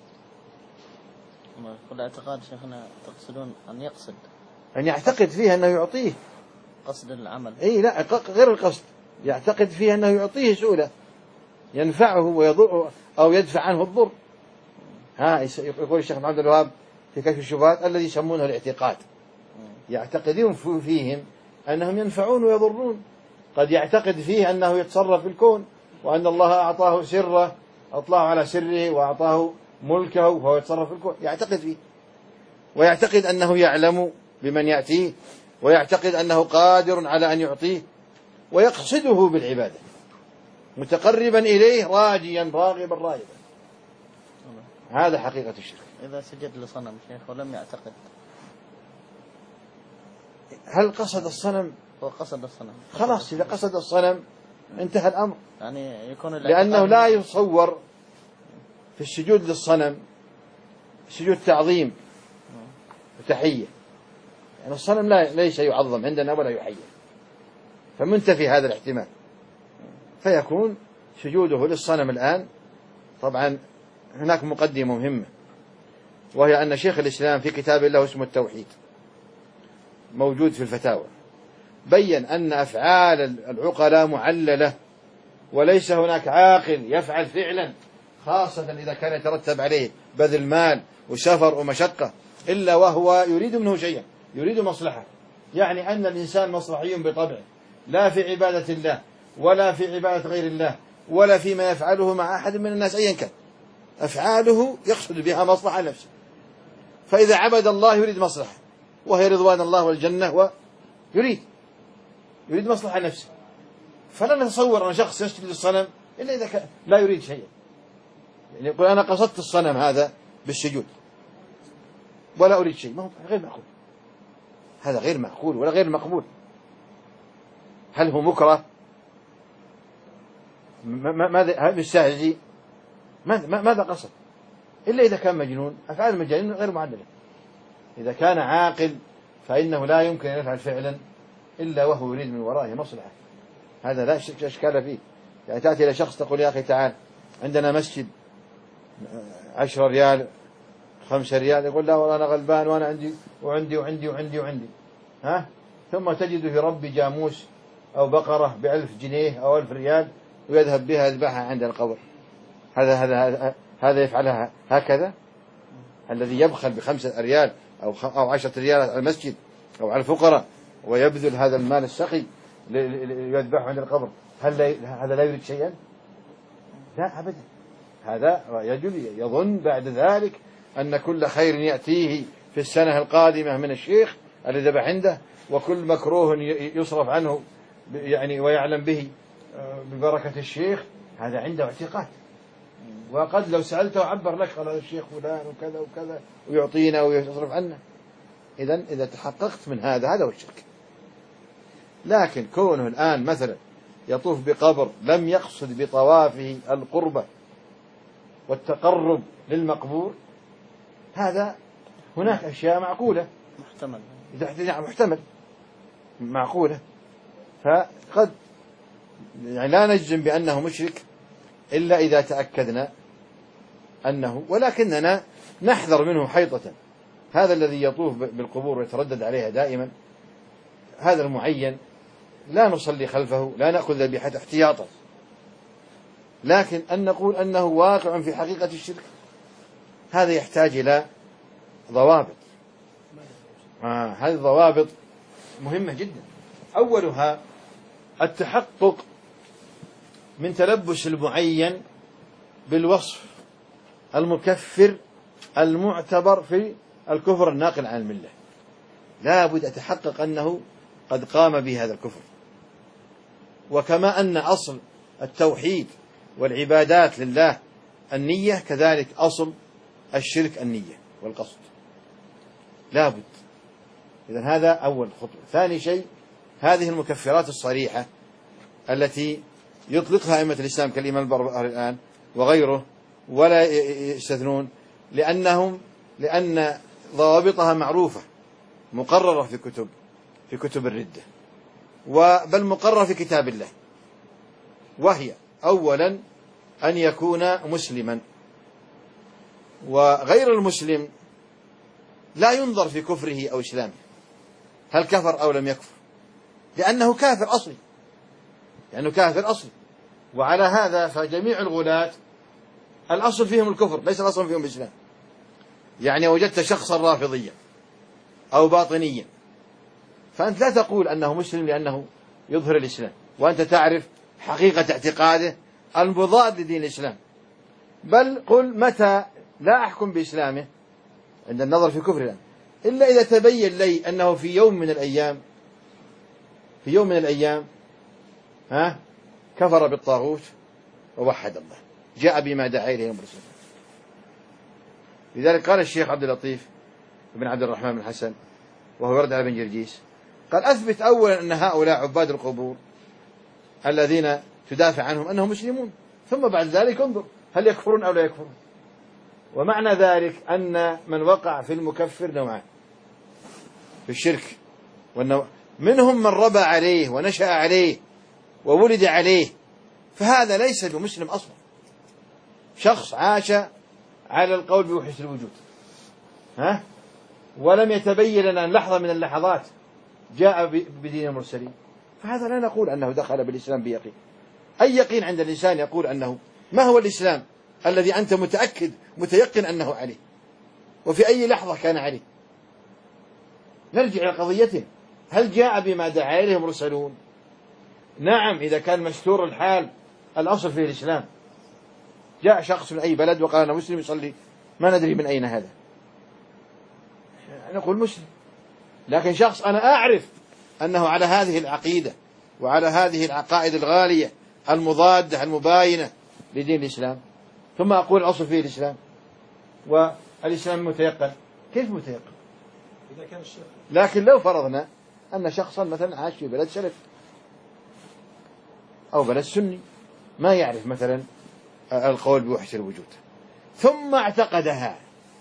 والاعتقاد شيخنا تقصدون أن يقصد، أن يعتقد فيه أنه يعطيه قصد العمل. لا غير القصد، يعتقد فيه أنه يعطيه سؤلة ينفعه ويضره أو يدفع عنه الضر. يقول الشيخ محمد الوهاب في كشف الشبهات الذي يسمونه الاعتقاد، يعتقدون فيهم أنهم ينفعون ويضرون. قد يعتقد فيه أنه يتصرف في الكون، وأن الله أعطاه سره، أطلع على سره وأعطاه ملكه وهو يتصرف في الكون، يعتقد فيه، ويعتقد أنه يعلم بمن يأتيه، ويعتقد أنه قادر على أن يعطيه، ويقصده بالعبادة متقربا إليه راجيا راغبا راهبا. هذا حقيقة الشرك. إذا سجد لصنم شيخ ولم يعتقد، هل قصد الصنم؟ هو قصد الصنم خلاص، إذا قصد الصنم انتهى الأمر، يعني يكون لأنه لا يتصور في السجود للصنم سجود تعظيم وتحية، يعني الصنم ليس يعظم عندنا ولا يحيى، فمنتفي هذا الاحتمال، فيكون سجوده للصنم الآن. طبعا هناك مقدمة مهمة، وهي أن شيخ الإسلام في كتاب له اسمه التوحيد موجود في الفتاوى بين أن أفعال العقلاء معللة، وليس هناك عاقل يفعل فعلا خاصة إذا كان يترتب عليه بذل مال وسفر ومشقة إلا وهو يريد منه شيئا، يريد مصلحة. يعني أن الإنسان مصلحي بطبعه، لا في عبادة الله ولا في عبادة غير الله ولا فيما يفعله مع أحد من الناس أيا كان، أفعاله يقصد بها مصلحة نفسه. فإذا عبد الله يريد مصلحة وهي رضوان الله والجنة، ويريد مصلحة نفسه. فلا نتصور أن شخص يسجد للصنم إلا إذا كان لا يريد شيئا، يعني يقول أنا قصدت الصنم هذا بالسجود ولا أريد شيء، ما هو غير معقول، هذا غير معقول ولا غير مقبول. هل هو مكره؟ ماذا مستهزئ؟ ماذا قصد؟ إلا إذا كان مجنون. أفعال المجانين غير معللة. إذا كان عاقل فإنه لا يمكن أن يفعل فعلا إلا وهو يريد من ورائه مصلحة، هذا لا إشكال فيه. يعني تأتي إلى شخص تقول يا أخي تعال عندنا مسجد 10 ريال 5 ريال، يقول لا والله أنا غلبان وأنا عندي وعندي وعندي وعندي وعندي، ثم تجده يربي جاموس أو بقرة ب1000 جنيه أو 1000 ريال ويذهب بها يذبحها عند القبر. هذا يفعلها هكذا؟ الذي يبخل ب5 ريال أو 10 ريال على المسجد أو على الفقراء ويبذل هذا المال السخي ليذبحه عند القبر، هذا لا يريد شيئا؟ لا أبدا. هذا رجل يظن بعد ذلك أن كل خير يأتيه في السنة القادمة من الشيخ الذي ذبح عنده، وكل مكروه يصرف عنه يعني ويعلم به ببركة الشيخ، هذا عنده اعتقاد. وقد لو سألته عبر لك قال الشيخ فلان وكذا وكذا ويعطينا ويصرف عنا. إذا تحققت من هذا هو الشرك. لكن كونه الآن مثلا يطوف بقبر لم يقصد بطوافه القربة والتقرب للمقبور، هذا هناك أشياء معقولة محتمل. محتمل معقولة، فقد يعني لا نجزم بأنه مشرك إلا إذا تأكدنا أنه، ولكننا نحذر منه حيطة. هذا الذي يطوف بالقبور ويتردد عليها دائما، هذا المعين لا نصلي خلفه، لا نأخذ ذبيحته احتياطا، لكن أن نقول أنه واقع في حقيقة الشرك هذا يحتاج إلى ضوابط. هذه الضوابط مهمة جدا. أولها التحقق من تلبس المعين بالوصف المكفر المعتبر في الكفر الناقل عن الملة. لا بد أتحقق أنه قد قام بهذا الكفر. وكما أن أصل التوحيد والعبادات لله النية، كذلك أصل الشرك النية والقصد، لا بد. إذن هذا أول خطوة. ثاني شيء هذه المكفرات الصريحة التي يطلقها أئمة الإسلام كالإمام البربهاري الآن وغيره ولا يستثنون، لأن ضوابطها معروفة مقررة في كتب الردة، بل مقررة في كتاب الله. وهي أولا أن يكون مسلما، وغير المسلم لا ينظر في كفره أو إسلامه هل كفر أو لم يكفر، لأنه كافر أصلي. وعلى هذا فجميع الغلاة الأصل فيهم الكفر، ليس الأصل فيهم الإسلام. يعني وجدت شخصا رافضيا أو باطنيا، فأنت لا تقول أنه مسلم لأنه يظهر الإسلام وأنت تعرف حقيقة اعتقاده المضاد لدين الإسلام، بل قل متى لا أحكم بإسلامه عند النظر في كفره إلا إذا تبين لي أنه في يوم من الأيام كفر بالطاغوت ووحد الله، جاء بما دعا إليه المرسلين. لذلك قال الشيخ عبد اللطيف بن عبد الرحمن بن حسن وهو يرد على بن جرجيس، قال أثبت أولا أن هؤلاء عباد القبور الذين تدافع عنهم أنهم مسلمون، ثم بعد ذلك انظر هل يكفرون أو لا يكفرون. ومعنى ذلك أن من وقع في المكفر نوعان في الشرك، منهم من ربى عليه ونشأ عليه وولد عليه، فهذا ليس بمسلم أصلا، شخص عاش على القول بوحدة الوجود ولم يتبين لنا لحظة من اللحظات جاء بدين المرسلين، فهذا لا نقول أنه دخل بالإسلام بيقين. أي يقين عند الإنسان يقول أنه ما هو الإسلام الذي أنت متيقن أنه عليه وفي أي لحظة كان عليه. نرجع إلى قضيتنا، هل جاء بما دعا إليه المرسلون؟ نعم، إذا كان مستور الحال الأصل فيه الإسلام. جاء شخص من أي بلد وقال أنا مسلم يصلي، ما ندري من أين هذا، نقول مسلم. لكن شخص أنا أعرف أنه على هذه العقيدة وعلى هذه العقائد الغالية المضادة المباينة لدين الإسلام، ثم أقول الأصل فيه الإسلام والإسلام متيقن، كيف متيقن؟ إذا كان الشرك. لكن لو فرضنا أن شخصا مثلا عاش في بلد سلف أو بلد سني ما يعرف مثلا القول بوحدة الوجود ثم اعتقدها،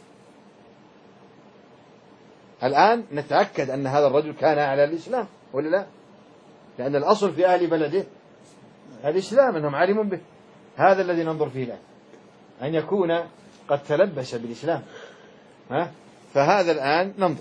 الآن نتأكد أن هذا الرجل كان على الإسلام ولا لا؟ لأن الأصل في أهل بلده الإسلام، أنهم عالمون به. هذا الذي ننظر فيه الآن، أن يكون قد تلبس بالإسلام. فهذا الآن ننظر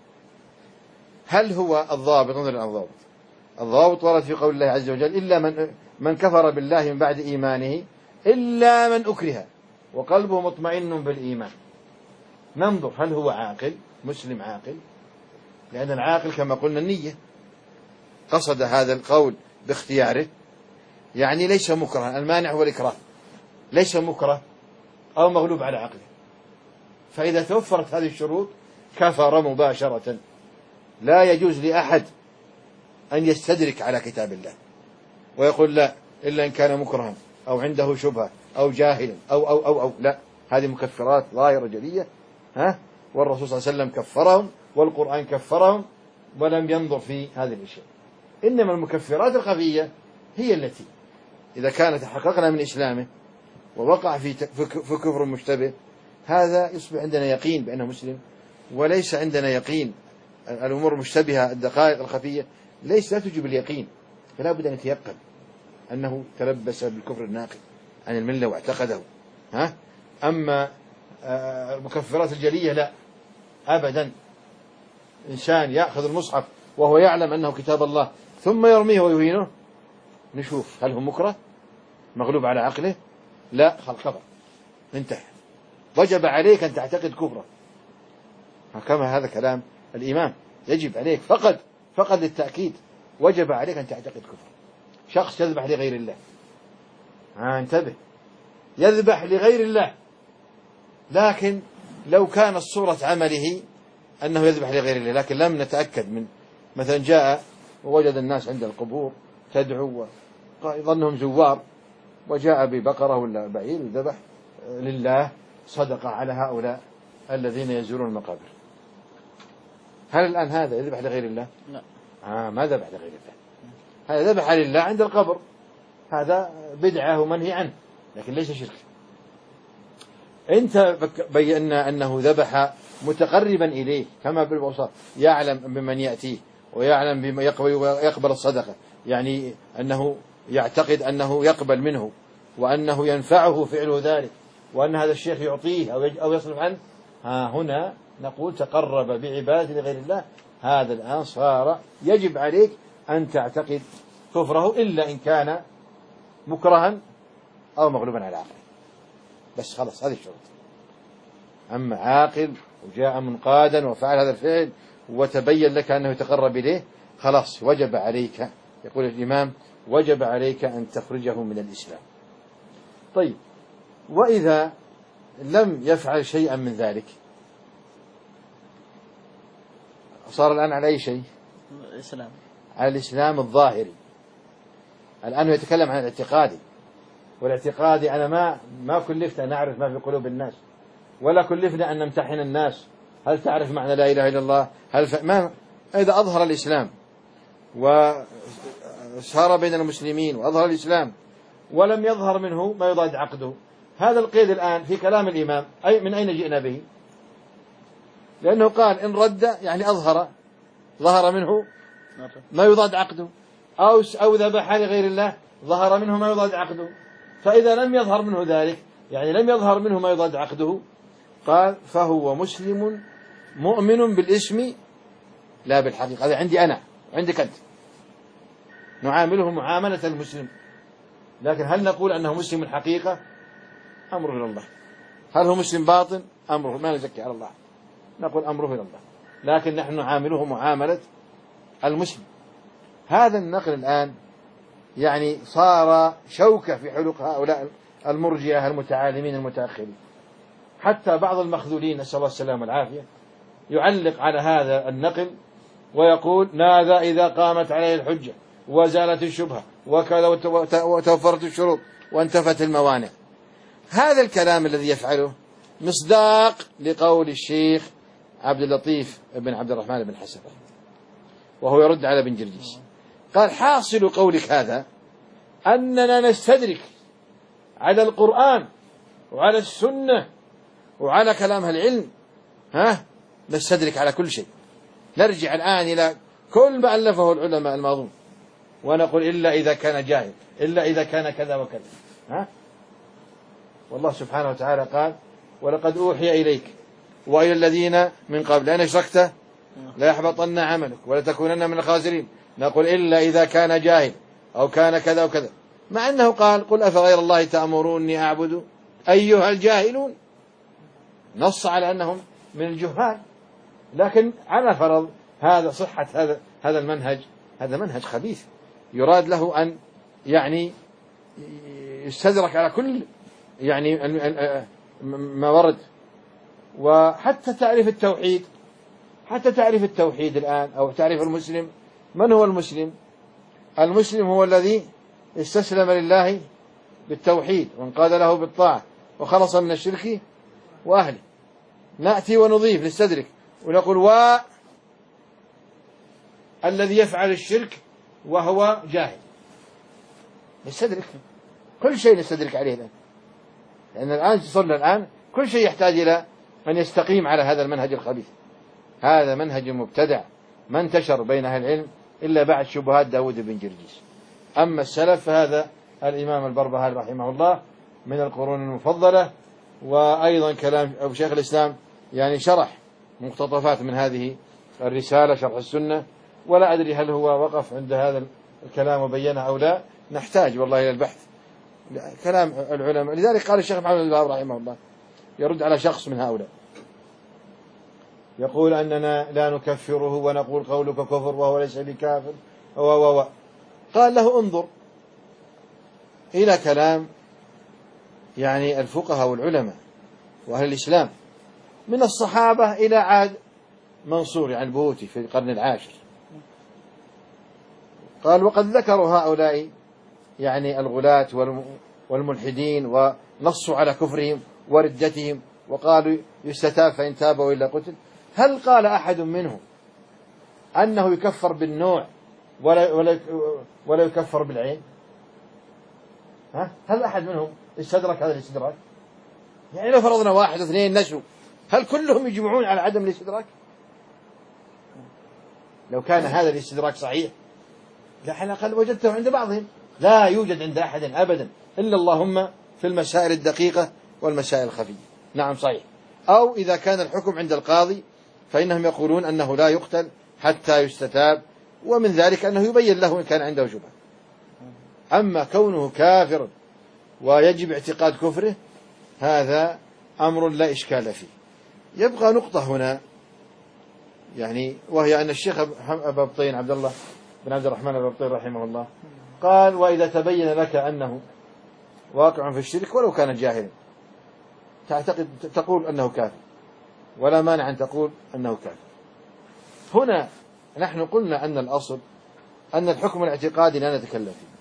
هل هو الضابط. ننظر الضابط. الضابط ورد في قول الله عز وجل إلا من كفر بالله من بعد إيمانه إلا من أكره وقلبه مطمئن بالإيمان. ننظر هل هو عاقل، مسلم عاقل، لأن العاقل كما قلنا النية، قصد هذا القول باختياره، يعني ليس مكره. المانع هو الإكراه، ليس مكره أو مغلوب على عقله. فإذا توفرت هذه الشروط كفر مباشرة. لا يجوز لأحد أن يستدرك على كتاب الله ويقول لا إلا إن كان مكرها أو عنده شبهة أو جاهلا أو لا، هذه مكفرات ظاهرة جلية. والرسول صلى الله عليه وسلم كفرهم والقرآن كفرهم ولم ينظر في هذه الأشياء. إنما المكفرات الخفية هي التي إذا كانت تحققنا من إسلامه ووقع في كفر مشتبه هذا يصبح عندنا يقين بأنه مسلم، وليس عندنا يقين. الأمور المشتبهة الدقائق الخفية لا تجب اليقين، فلا بد أن يتيقن أنه تلبس بالكفر الناقض عن الملة واعتقده. أما المكفرات الجلية لا أبدا. إنسان يأخذ المصحف وهو يعلم أنه كتاب الله ثم يرميه ويهينه، نشوف هل هو مكره مغلوب على عقله؟ لا، كفر، انتهى، وجب عليك أن تعتقد كفره. كما هذا كلام الإمام، يجب عليك فقط للتأكيد، وجب عليك أن تعتقد كفره. شخص يذبح لغير الله، انتبه، يذبح لغير الله، لكن لو كانت صورة عمله أنه يذبح لغير الله، لكن لم نتأكد من، مثلا جاء ووجد الناس عند القبور تدعو وظنهم زوار، وجاء ببقرة ولا بعير وذبح لله صدقة على هؤلاء الذين يزورون المقابر، هل الآن هذا يذبح لغير الله؟ لا. ما ذبح لغير الله، هذا ذبح لله عند القبر، هذا بدعة ومنهي عنه، لكن ليس شرك. انت بينا أنه ذبح متقربا إليه كما بالوصف، يعلم بمن يأتيه ويعلم بما يقبل الصدقة، يعني أنه يعتقد أنه يقبل منه وأنه ينفعه فعله ذلك، وأن هذا الشيخ يعطيه أو يصرف عنه. هنا نقول تقرب بعبادة لغير الله، هذا الآن صار يجب عليك أن تعتقد كفره، إلا إن كان مكرها أو مغلوبا على عقله، بس خلاص هذه الشروط. أما عاقل وجاء منقادا وفعل هذا الفعل وتبين لك أنه يتقرب إليه، خلاص وجب عليك، يقول الإمام، وجب عليك أن تخرجه من الإسلام. طيب، وإذا لم يفعل شيئا من ذلك، صار الآن على أي شيء؟ الإسلام، على الإسلام الظاهري. الآن يتكلم عن الاعتقادي، والاعتقادي أنا ما كلفت أن نعرف ما في قلوب الناس، ولا كلفنا أن نمتحن الناس، هل تعرف معنى لا إله إلا الله؟ إذا أظهر الإسلام وصار بين المسلمين وأظهر الإسلام ولم يظهر منه ما يضاد عقده، هذا القيد الآن في كلام الإمام من أين جئنا به؟ لأنه قال إن رد يعني ظهر منه ما يضاد عقده، أو ذبح لغير الله ظهر منه ما يضاد عقده. فإذا لم يظهر منه ذلك، يعني لم يظهر منه ما يضاد عقده، قال فهو مسلم مؤمن بالاسم لا بالحقيقة. هذا عندي أنا وعندك أنت، نعامله معاملة المسلم، لكن هل نقول أنه مسلم الحقيقة؟ أمره إلى الله. هل هو مسلم باطن؟ أمره، ما نزكي على الله، نقول أمره إلى الله، لكن نحن نعامله معاملة المسلم. هذا النقل الآن يعني صار شوكة في حلق هؤلاء المرجئة المتعالمين المتأخرين. حتى بعض المخذولين نسأل الله السلامة والعافية يعلق على هذا النقل ويقول ماذا إذا قامت عليه الحجة وزالت الشبهة وكذا وتوفرت الشروط وانتفت الموانع. هذا الكلام الذي يفعله مصداق لقول الشيخ عبد اللطيف بن عبد الرحمن بن حسن، وهو يرد على بن جرجيس، قال حاصل قولك هذا أننا نستدرك على القرآن وعلى السنة وعلى كلام العلم، نستدرك على كل شيء، نرجع الآن إلى كل ما ألفه العلماء الماضون ونقول إلا إذا كان جاهل، إلا إذا كان كذا وكذا. والله سبحانه وتعالى قال ولقد أوحي إليك وإلى الذين من قبل لئن أشركت ليحبطن عملك ولتكونن من الخاسرين، نقول إلا إذا كان جاهل أو كان كذا وكذا، مع أنه قال قل أفغير الله تأمروني أعبد أيها الجاهلون، نص على أنهم من الجهال. لكن على فرض هذا صحة هذا المنهج، هذا منهج خبيث يراد له أن يعني يستدرك على كل يعني ما ورد. وحتى تعريف التوحيد، حتى تعريف التوحيد الآن أو تعريف المسلم، من هو المسلم؟ المسلم هو الذي استسلم لله بالتوحيد وانقاد له بالطاعة وخلص من الشرك وأهله. نأتي ونضيف نستدرك ونقول الذي يفعل الشرك وهو جاهل، نستدرك كل شيء نستدرك عليه الآن، لأن الآن صرنا الآن كل شيء يحتاج إلى أن يستقيم على هذا المنهج الخبيث. هذا منهج مبتدع ما انتشر بين أهل العلم إلا بعد شبهات داود بن جرجيس. أما السلف فهذا الإمام البربهاري رحمه الله من القرون المفضلة، وأيضا كلام أبو شيخ الإسلام يعني شرح مقتطفات من هذه الرسالة شرح السنة، ولا أدري هل هو وقف عند هذا الكلام وبينه أو لا، نحتاج والله إلى البحث كلام العلماء. لذلك قال الشيخ محمد الوهاب رحمه الله يرد على شخص من هؤلاء يقول أننا لا نكفره ونقول قولك كفر وهو ليس بكافر قال له انظر إلى كلام يعني الفقهاء والعلماء وأهل الإسلام من الصحابة إلى عاد منصور يعني البهوتي في القرن العاشر. قال وقد ذكروا هؤلاء يعني الغلاة والملحدين ونصوا على كفرهم وردتهم وقالوا يستتاب فإن تاب وإلا قتل. هل قال أحد منهم أنه يكفر بالنوع ولا يكفر بالعين؟ هل أحد منهم استدرك هذا الاستدراك؟ يعني لو فرضنا واحد اثنين نسوا، هل كلهم يجمعون على عدم الاستدراك؟ لو كان هذا الاستدراك صحيح على الأقل وجدته عند بعضهم. لا يوجد عند أحد أبدا إلا اللهم في المسائل الدقيقة والمسائل الخفية. نعم صحيح. أو إذا كان الحكم عند القاضي فإنهم يقولون أنه لا يقتل حتى يستتاب، ومن ذلك أنه يبين له إن كان عنده شبهة. أما كونه كافر ويجب اعتقاد كفره هذا أمر لا إشكال فيه. يبقى نقطة هنا يعني وهي أن الشيخ أبابطين عبد الله بن عبد الرحمن أبابطين رحمه الله قال وإذا تبين لك أنه واقع في الشرك ولو كان جاهلا تعتقد تقول أنه كافر ولا مانع أن تقول أنه كافر. هنا نحن قلنا أن الأصل أن الحكم الاعتقادي لا نتكلم فيه،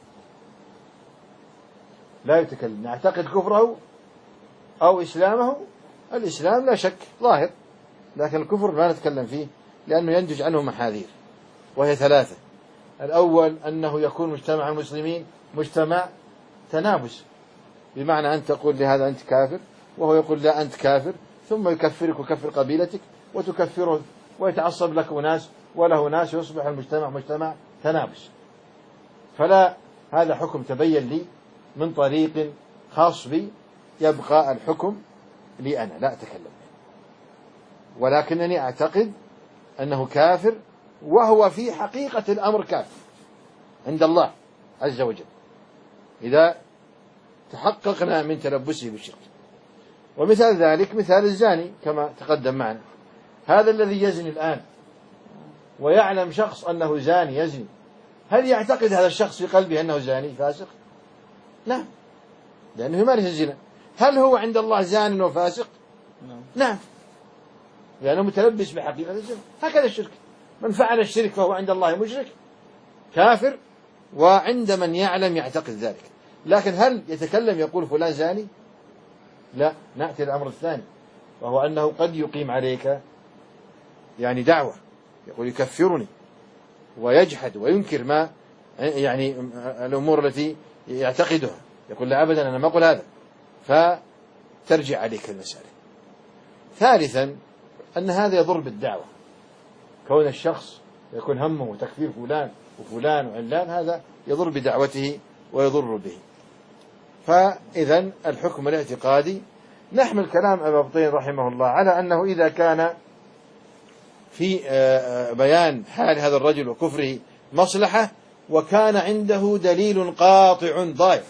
لا يتكلم نعتقد كفره أو إسلامه. الإسلام لا شك ظاهر، لكن الكفر لا نتكلم فيه لأنه ينتج عنه محاذير، وهي ثلاثة. الأول أنه يكون مجتمع المسلمين مجتمع تنافس، بمعنى أن تقول لهذا أنت كافر وهو يقول لا أنت كافر، ثم يكفرك وكفر قبيلتك وتكفره ويتعصب لك ناس وله ناس، يصبح المجتمع مجتمع تنافس. فلا، هذا حكم تبين لي من طريق خاص بي، يبقى الحكم لي أنا لا أتكلم، ولكنني أعتقد أنه كافر وهو في حقيقة الأمر كافر عند الله عز وجل إذا تحققنا من تلبسه بالشرك. ومثال ذلك مثال الزاني كما تقدم معنا، هذا الذي يزني الآن ويعلم شخص أنه زاني يزني، هل يعتقد هذا الشخص في قلبه أنه زاني فاسق؟ لا، لأنه يمارس الزنا. هل هو عند الله زان وفاسق؟ نعم، لأنه متلبس بحقيقة الزنا. هكذا الشرك، من فعل الشرك فهو عند الله مشرك كافر، وعند من يعلم يعتقد ذلك. لكن هل يتكلم يقول فلان زاني؟ لا، نأتي الأمر الثاني، وهو أنه قد يقيم عليك يعني دعوة، يقول يكفرني ويجحد وينكر ما يعني الأمور التي يعتقدها، يقول لا أبدا أنا ما أقول هذا، فترجع عليك المسألة. ثالثا أن هذا يضر بالدعوة، كون الشخص يكون همه تكفير فلان وفلان وعلان، هذا يضر بدعوته ويضر به. فإذا الحكم الاعتقادي نحمل كلام أبابطين رحمه الله على أنه إذا كان في بيان حال هذا الرجل وكفره مصلحة وكان عنده دليل قاطع ظاهر،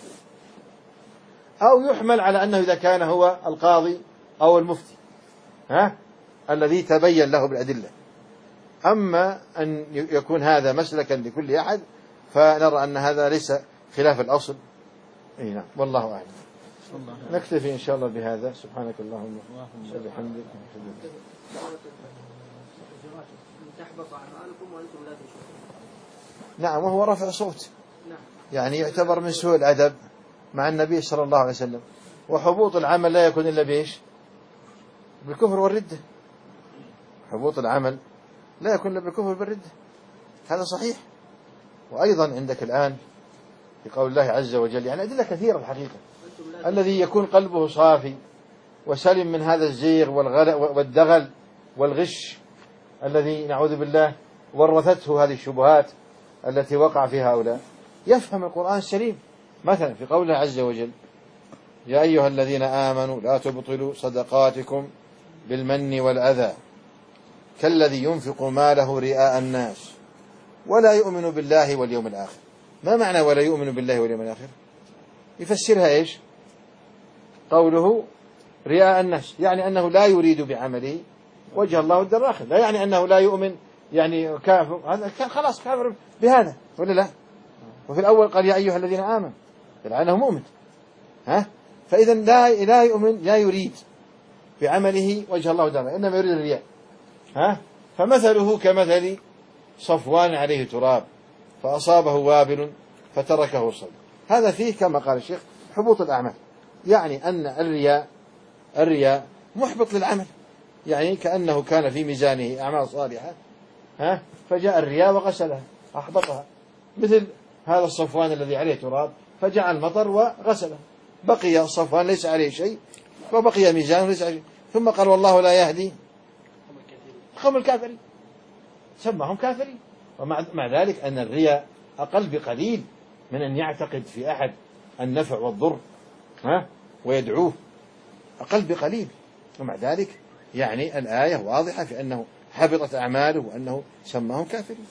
أو يحمل على أنه إذا كان هو القاضي أو المفتي الذي تبين له بالأدلة. أما أن يكون هذا مسلكا لكل أحد فنرى أن هذا ليس خلاف الأصل. نعم، والله أعلم. نكتفي إن شاء الله بهذا. سبحانك اللهم وبحمدك. نعم، وهو رفع صوت، يعني يعتبر من سوء الأدب مع النبي صلى الله عليه وسلم. وحبوط العمل لا يكون إلا بإيش؟ بالكفر والردة. حبوط العمل لا يكون إلا بالكفر والردة، هذا صحيح. وأيضا عندك الآن في قول الله عز وجل يعني أدلة كثيرة الحقيقة، الذي يكون قلبه صافي وسلم من هذا الزيغ والدغل والغش الذي نعوذ بالله ورثته هذه الشبهات التي وقع فيها هؤلاء، يفهم القرآن السليم. مثلا في قوله عز وجل: يا أيها الذين آمنوا لا تبطلوا صدقاتكم بالمن والأذى كالذي ينفق ماله رئاء الناس ولا يؤمن بالله واليوم الآخر. ما معنى ولا يؤمن بالله واليوم الآخر؟ يفسرها إيش؟ قوله رئاء الناس يعني أنه لا يريد بعمله وجه الله الدار الآخر، لا يعني أنه لا يؤمن يعني كافر، هذا كان خلاص كافر بهذا ولا لا؟ وفي الأول قال يا أيها الذين آمنوا لأنه مؤمن، فإذا لا يؤمن، لا يريد بعمله وجه الله الدار، إنما يريد الرياء. فمثله كمثل صفوان عليه تراب فأصابه وابل فتركه صلب. هذا فيه كما قال الشيخ حبوط الأعمال، يعني أن الرياء محبط للعمل، يعني كأنه كان في ميزانه أعمال صالحة فجاء الرياء وغسلها أحبطها، مثل هذا الصفوان الذي عليه تراب فجاء المطر وغسله، بقي الصفوان ليس عليه شيء وبقي ميزانه ليس عليه شيء، ثم قال والله لا يهدي قوم الكافرين، سماهم كافرين. ومع ذلك أن الرياء أقل بقليل من أن يعتقد في أحد النفع والضر ويدعوه، أقل بقليل. ومع ذلك يعني الآية واضحة في أنه حبطت أعماله وأنه سماهم كافرين.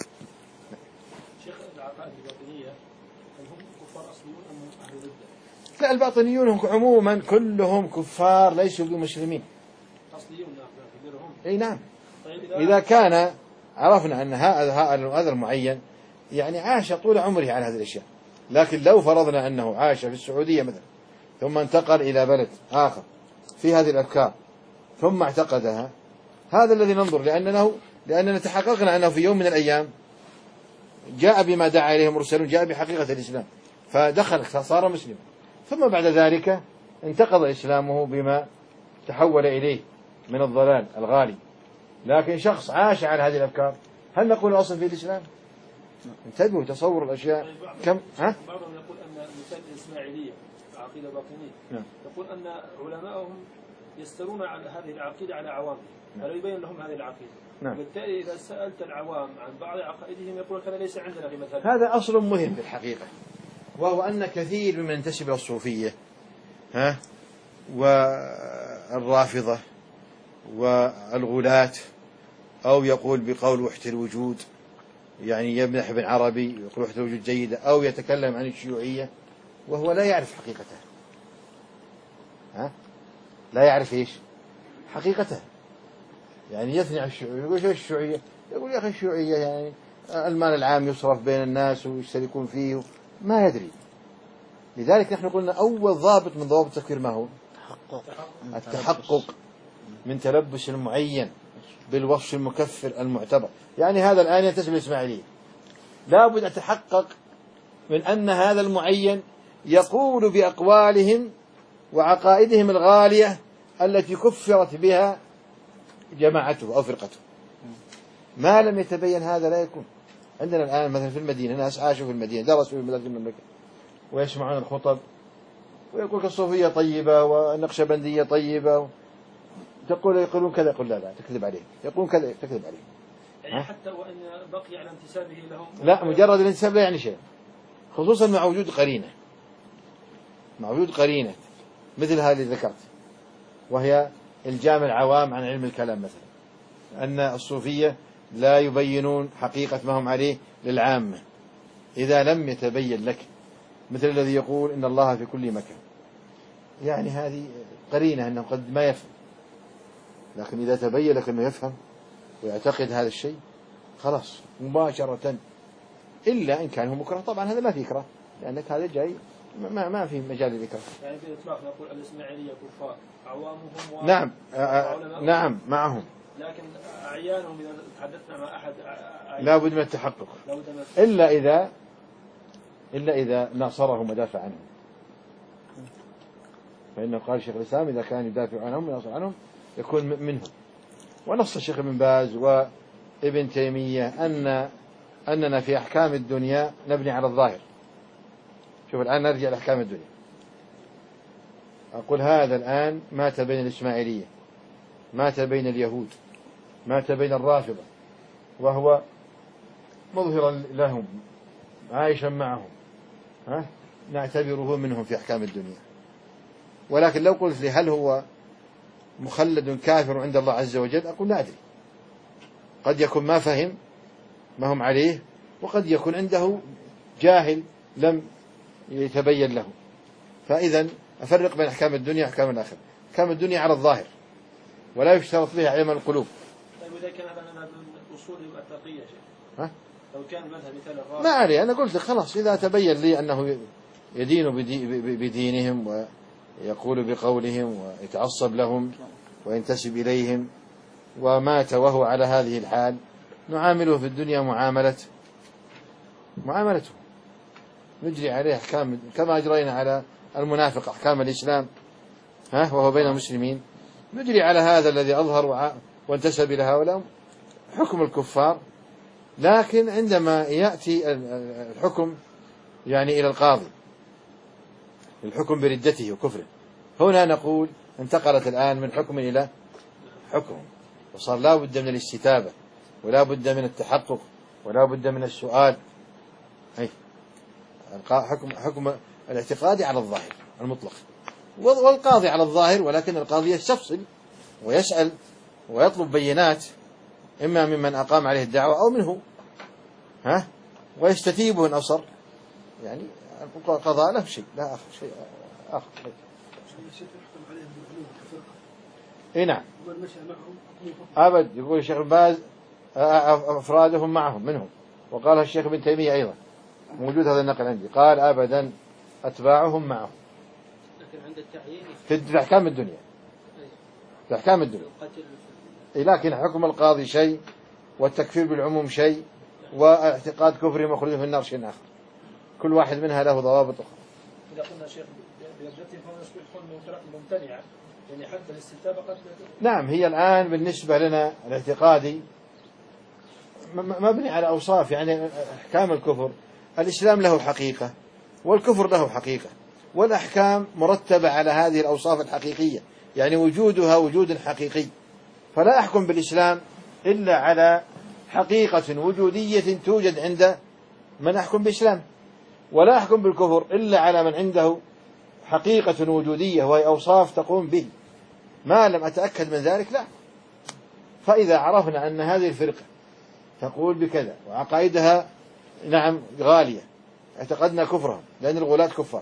شيخ العقائد الباطنية هم كفار أصليون أم هم أهل ردة؟ لا، الباطنيون هم عموما كلهم كفار ليسوا بمسلمين أصليون نعتبرهم. أي نعم. طيب إذا كان عرفنا أن هذا المعين يعني عاش طول عمره على هذه الأشياء، لكن لو فرضنا أنه عاش في السعودية مثلا ثم انتقل إلى بلد آخر في هذه الأفكار ثم اعتقدها، هذا الذي ننظر، لأننا تحققنا أنه في يوم من الأيام جاء بما دعا إليه المرسلون، جاء بحقيقة الإسلام فدخل فصار مسلما، ثم بعد ذلك انتقض إسلامه بما تحول إليه من الضلال الغالي. لكن شخص عاش على هذه الأفكار هل نقول أصل في الإسلام؟ انتبهوا تصور الأشياء كم بعضهم يقول أن مثال الإسماعيلية عقيدة باطنية يقول أن علماءهم يسترون على هذه العقيدة على عوامهم، هذا يبين لهم هذه العقيدة. وبالتالي إذا سألت العوام عن بعض عقائدهم يقول هذا ليس عندنا في مذهبنا. هذا أصل مهم في الحقيقة، وهو أن كثير ممن ينتسب إلى الصوفية والرافضة والغلاة أو يقول بقول وحدة الوجود، يعني يمدح ابن عربي يقول وحدة الوجود جيدة، أو يتكلم عن الشيوعية وهو لا يعرف حقيقته، لا يعرف إيش حقيقته، يعني يثني على الشيوعية، يقول شو الشيوعية؟ يقول يا أخي الشيوعية يعني المال العام يصرف بين الناس ويشتركون فيه، ما يدري. لذلك نحن قلنا أول ضابط من ضوابط التكفير ما هو؟ التحقق من تلبس المعين بالوصف المكفر المعتبر. يعني هذا الآن ينتسب للإسماعيلية، لا بد أن تحقق من أن هذا المعين يقول بأقوالهم وعقائدهم الغالية التي كفرت بها جماعته أو فرقته. ما لم يتبين هذا لا يكون. عندنا الآن مثلا في المدينة ناس عاشوا في المدينة درسوا في مدارس المملكة ويسمعون الخطب ويقول الصوفية طيبة والنقشبندية طيبة، يقولون كذا، يقول لا تكذب عليه، يقولون كذا تكذب عليه. يعني حتى وإن بقي على انتسابه لهم لا، مجرد الانتساب لا يعني شيء، خصوصا مع وجود قرينة مثل هذه اللي ذكرت، وهي الجامع العوام عن علم الكلام مثلا، أن الصوفية لا يبينون حقيقة ما هم عليه للعامة إذا لم يتبين لك، مثل الذي يقول إن الله في كل مكان، يعني هذه قرينة أنه قد ما يفهم، لكن إذا تبين لك أنه يفهم ويعتقد هذا الشيء خلاص مباشرة، إلا إن كان هو مكره، طبعا هذا ما في إكراه، لأنك هذا جاي ما في مجال الإكراه. يعني بإطلاق نقول الإسماعيلية كفار عوامهم نعم نعم معهم، لكن أعيانهم إذا تحدثنا مع أحد لا بد من التحقق، إلا إذا ناصرهم ودافع عنهم، فإنه قال شيخ الإسلام إذا كان يدافع عنهم ويناصر عنهم يكون منهم. ونص الشيخ ابن باز وابن تيمية أننا في أحكام الدنيا نبني على الظاهر. شوف الآن نرجع لأحكام الدنيا، أقول هذا الآن مات بين الإسماعيلية، مات بين اليهود، مات بين الرافضة، وهو مظهرا لهم عايشا معهم، نعتبره منهم في أحكام الدنيا. ولكن لو قلت لي هل هو مخلد كافر عند الله عز وجل، أقول لا أدري، قد يكون ما فهم ما هم عليه، وقد يكون عنده جاهل لم يتبين له. فإذا أفرق بين أحكام الدنيا وأحكام الآخرة. أحكام الدنيا على الظاهر ولا يشترط فيها علم القلوب. طيب إذا كان هذا من الأصول التقية شيء، لو كان مذهب مثال الرافضة ما عليه، أنا قلت خلاص إذا تبين لي أنه يدين بدينهم ويقول بقولهم ويتعصب لهم وينتسب إليهم ومات وهو على هذه الحال، نعامله في الدنيا معاملته، نجري عليه أحكام كما أجرينا على المنافق أحكام الإسلام وهو بين المسلمين، نجري على هذا الذي أظهر وانتسب إلى هؤلاء حكم الكفار. لكن عندما يأتي الحكم يعني إلى القاضي الحكم بردته وكفره، هنا نقول انتقلت الآن من حكم إلى حكم، وصار لا بد من الاستتابة ولا بد من التحقق ولا بد من السؤال. حكم الاعتقادي على الظاهر المطلق، والقاضي على الظاهر، ولكن القاضي يستفصل ويسأل ويطلب بينات إما ممن أقام عليه الدعوة أو منه ويستتيبه إن أصر، يعني قضاء له شيء لا آخر شيء آخر. نعم أبد. يقول الشيخ ابن باز أفرادهم معهم منهم، وقالها الشيخ ابن تيمية أيضا، موجود هذا النقل عندي، قال أبدا أتباعهم معهم. لكن عند التعيين في أحكام الدنيا، في أحكام الدنيا، لكن حكم القاضي شيء والتكفير بالعموم شيء واعتقاد كفر مخلود في النار شيء آخر، كل واحد منها له ضوابط أخرى. إذا قلنا شيخ بيرجتهم فهو ممتنعة، يعني حتى الاستتابة قد. نعم، هي الآن بالنسبة لنا الاعتقادي مبني على أوصاف، يعني أحكام الكفر، الإسلام له حقيقة والكفر له حقيقة، والأحكام مرتبة على هذه الأوصاف الحقيقية، يعني وجودها وجود حقيقي، فلا أحكم بالإسلام إلا على حقيقة وجودية توجد عند من أحكم بإسلام، ولا أحكم بالكفر إلا على من عنده حقيقة وجودية وهي أوصاف تقوم به، ما لم أتأكد من ذلك لا. فإذا عرفنا أن هذه الفرقة تقول بكذا وعقائدها نعم غالية، اعتقدنا كفرهم لأن الغلاة كفار،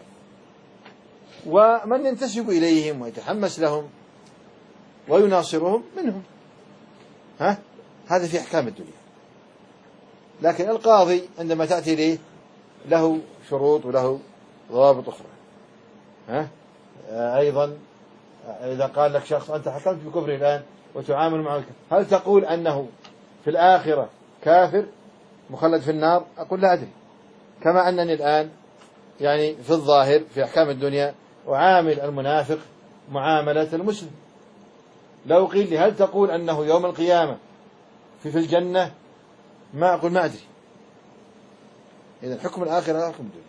ومن ينتسب إليهم ويتحمس لهم ويناصرهم منهم، هذا في أحكام الدنيا. لكن القاضي عندما تأتي ليه له شروط وله ضوابط أخرى. أيضا إذا قال لك شخص أنت حكمت بكفره الآن وتعامل معه، هل تقول أنه في الآخرة كافر مخلد في النار؟ أقول لا أدري، كما أنني الآن يعني في الظاهر في أحكام الدنيا أعامل المنافق معاملة المسلم. لو قيل لي هل تقول أنه يوم القيامة في الجنة، ما أقول ما أدري. إذن حكم الآخرة لا حكم الدنيا.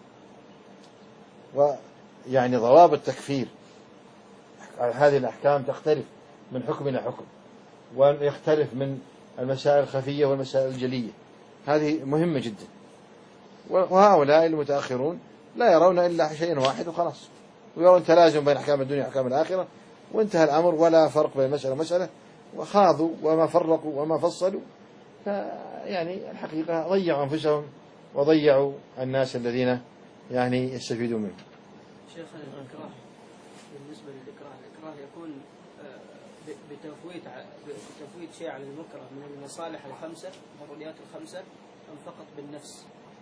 ويعني ضوابط التكفير هذه الأحكام تختلف من حكم إلى حكم، ويختلف من المسائل الخفية والمسائل الجلية، هذه مهمة جدا. وهؤلاء المتأخرون لا يرون إلا شيء واحد وخلاص، ويرون تلازم بين أحكام الدنيا وأحكام الآخرة، وانتهى الأمر ولا فرق بين مسألة ومسألة، وخاضوا وما فرقوا وما فصلوا. يعني الحقيقة ضيعوا أنفسهم وضيعوا الناس الذين يعني يستفيدون منهم. شيخنا الإكراه، بالنسبة الإكراه يكون بتفويت شيء على المكره من المصالح الخمسة والضروريات الخمسة أم فقط بالنفس؟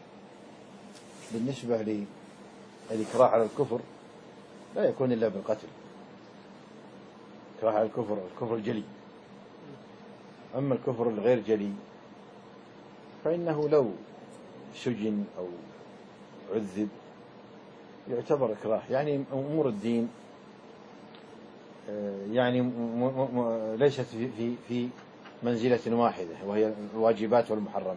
بالنسبة للإكراه على الكفر لا يكون إلا بالقتل، إكراه على الكفر الجلي. أما الكفر الغير جلي فإنه لو سجن أو عذب يعتبر إكراه. يعني أمور الدين يعني ليست في منزلة واحدة، وهي الواجبات والمحرمات.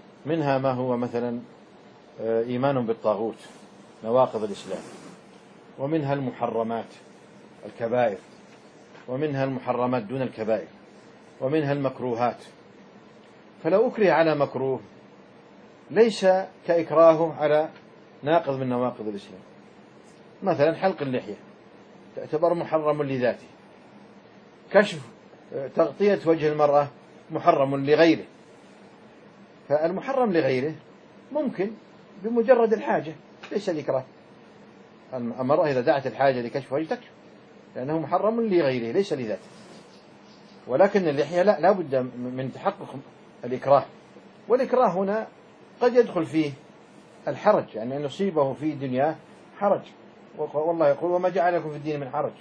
منها ما هو مثلا إيمان بالطاغوت، نواقض الإسلام، ومنها المحرمات الكبائر، ومنها المحرمات دون الكبائر، ومنها المكروهات. فلو أكره على مكروه ليس كإكراهه على ناقض من نواقض الإسلام. مثلا حلق اللحية تعتبر محرم لذاته، كشف تغطية وجه المرأة محرم لغيره. فالمحرم لغيره ممكن بمجرد الحاجة، ليس الإكراه. المرأة إذا دعت الحاجة لكشف وجه تكشف، لأنه محرم لغيره ليس لذاته. ولكن اللحية لا بد من تحقق الإكراه، والإكراه هنا قد يدخل فيه الحرج، يعني أن يصيبه في دنياه حرج. والله يقول وما جعلكم في الدين من حرج.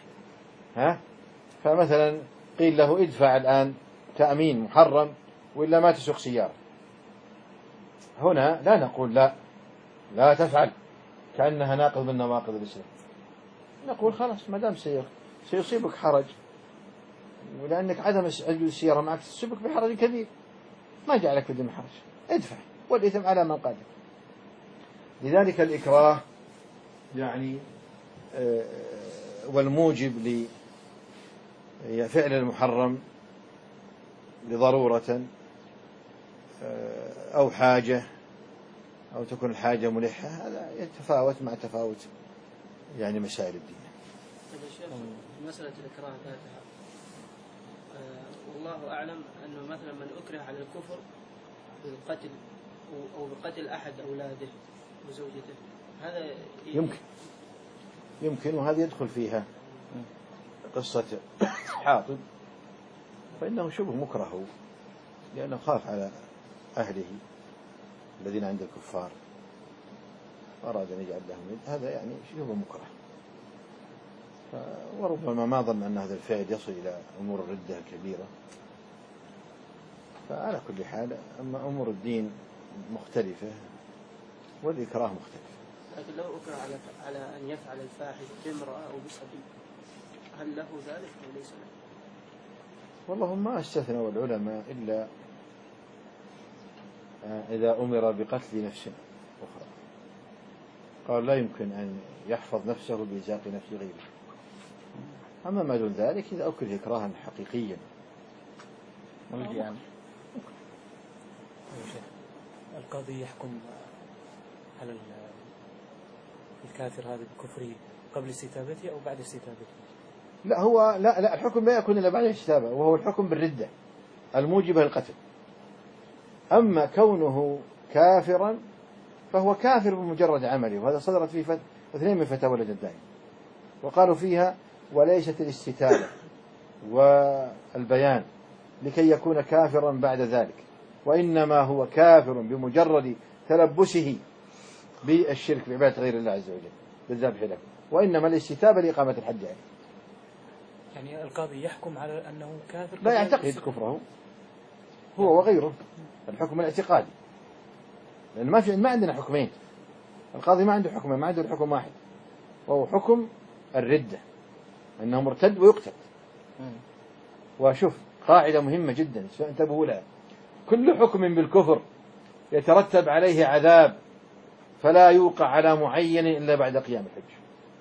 فمثلا قيل له ادفع الآن تأمين محرم وإلا ما تسوق سيارة. هنا لا نقول لا تفعل كأنها ناقض من نواقض الإسلام، نقول خلاص ما دام سيصيبك حرج، ولأنك عدم السيارة معك تصيبك بحرج كبير، ما جعلك في الدين حرج، ادفع والإثم على من قادر. لذلك الإكراه يعني والموجب لفعل المحرم لضرورة أو حاجة أو تكون الحاجة ملحة، هذا يتفاوت مع تفاوت يعني مسائل الدين. مسألة الإكراه ذاتها والله أعلم أنه مثلا من أكره على الكفر بالقتل أو بقتل أحد أولاده وزوجته، هذا يمكن وهذا يدخل فيها قصة حاطب، فإنه شبه مكره لأنه خاف على أهله الذين عند الكفار وأراد أن يجعل لهم يد، هذا يعني شبه مكره. وربما ما ظن أن هذا الفعل يصل إلى أمور الردة الكبيرة. فعلى كل حال أما أمور الدين مختلفة والإكراه مختلف. لكن لو أكره على أن يفعل الفاحش بامرأة أو بصبي، هل له ذلك أو ليس له؟ والله ما استثنوا العلماء إلا إذا أمر بقتل نفس أخرى، قال لا يمكن أن يحفظ نفسه بإزاق نفس غيره. أما ما دون ذلك إذا أكره إكراها حقيقيا يعني القاضي يحكم على الكافر هذا بكفره قبل استتابته أو بعد استتابته؟ لا هو لا الحكم لا يكون إلا بعد الاستتابة، وهو الحكم بالردة الموجبة للقتل. أما كونه كافرا فهو كافر بمجرد عمله، وهذا صدرت فيه 2 من فتاوى اللجنة الدائمة، وقالوا فيها وليست الاستتابة والبيان لكي يكون كافرا بعد ذلك، وإنما هو كافر بمجرد تلبسه بالشرك بعبادة غير الله عز وجل بالذبح له، وإنما الاستتابة لإقامة الحد عليه. يعني القاضي يحكم على أنه كافر لا يعتقد كفره هو وغيره، الحكم الاعتقادي، لأن ما عندنا حكمين، القاضي ما عنده حكمين، ما عنده الحكم واحد، وهو حكم الردة أنه مرتد ويقتل. وشوف قاعدة مهمة جدا انتبهوا لها، كل حكم بالكفر يترتب عليه عذاب فلا يوقع على معين إلا بعد قيام الحج.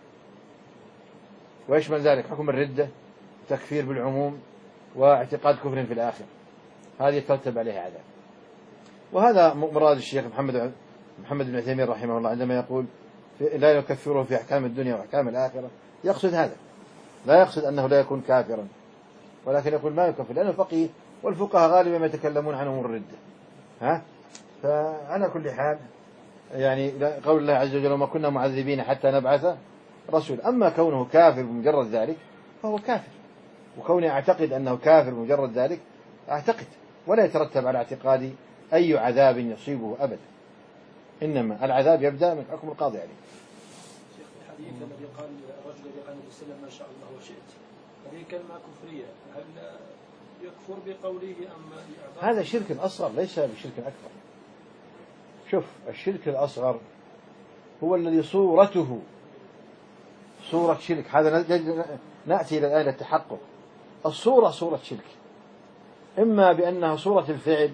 ويشمل ذلك حكم الردة، تكفير بالعموم، واعتقاد كفر في الآخر، هذه يترتب عليها عذاب. وهذا مراد الشيخ محمد بن عثيمين رحمه الله عندما يقول لا يكفره في أحكام الدنيا وأحكام الآخرة، يقصد هذا، لا يقصد أنه لا يكون كافرا، ولكن يقول ما يكفر، لأنه فقيه والفقهاء غالبا ما يتكلمون عن أمور الردة. فعلى كل حال يعني قول الله عز وجل وما كنا معذبين حتى نبعث رسول. أما كونه كافر بمجرد ذلك فهو كافر، وكوني أعتقد أنه كافر بمجرد ذلك أعتقد، ولا يترتب على اعتقادي أي عذاب يصيبه أبدا، إنما العذاب يبدأ من حكم القاضي عليه. الحديث الذي قال الرجل لقال السلام ما شاء الله وشئت، هذه كلمة كفرية، هل يكفر بقوله أم هذا شرك أصغر ليس بشرك أكبر. شوف الشرك الأصغر هو الذي صورته صورة شرك، هذا نأتي إلى الآن التحقق. الصورة صورة شرك، إما بأنها صورة الفعل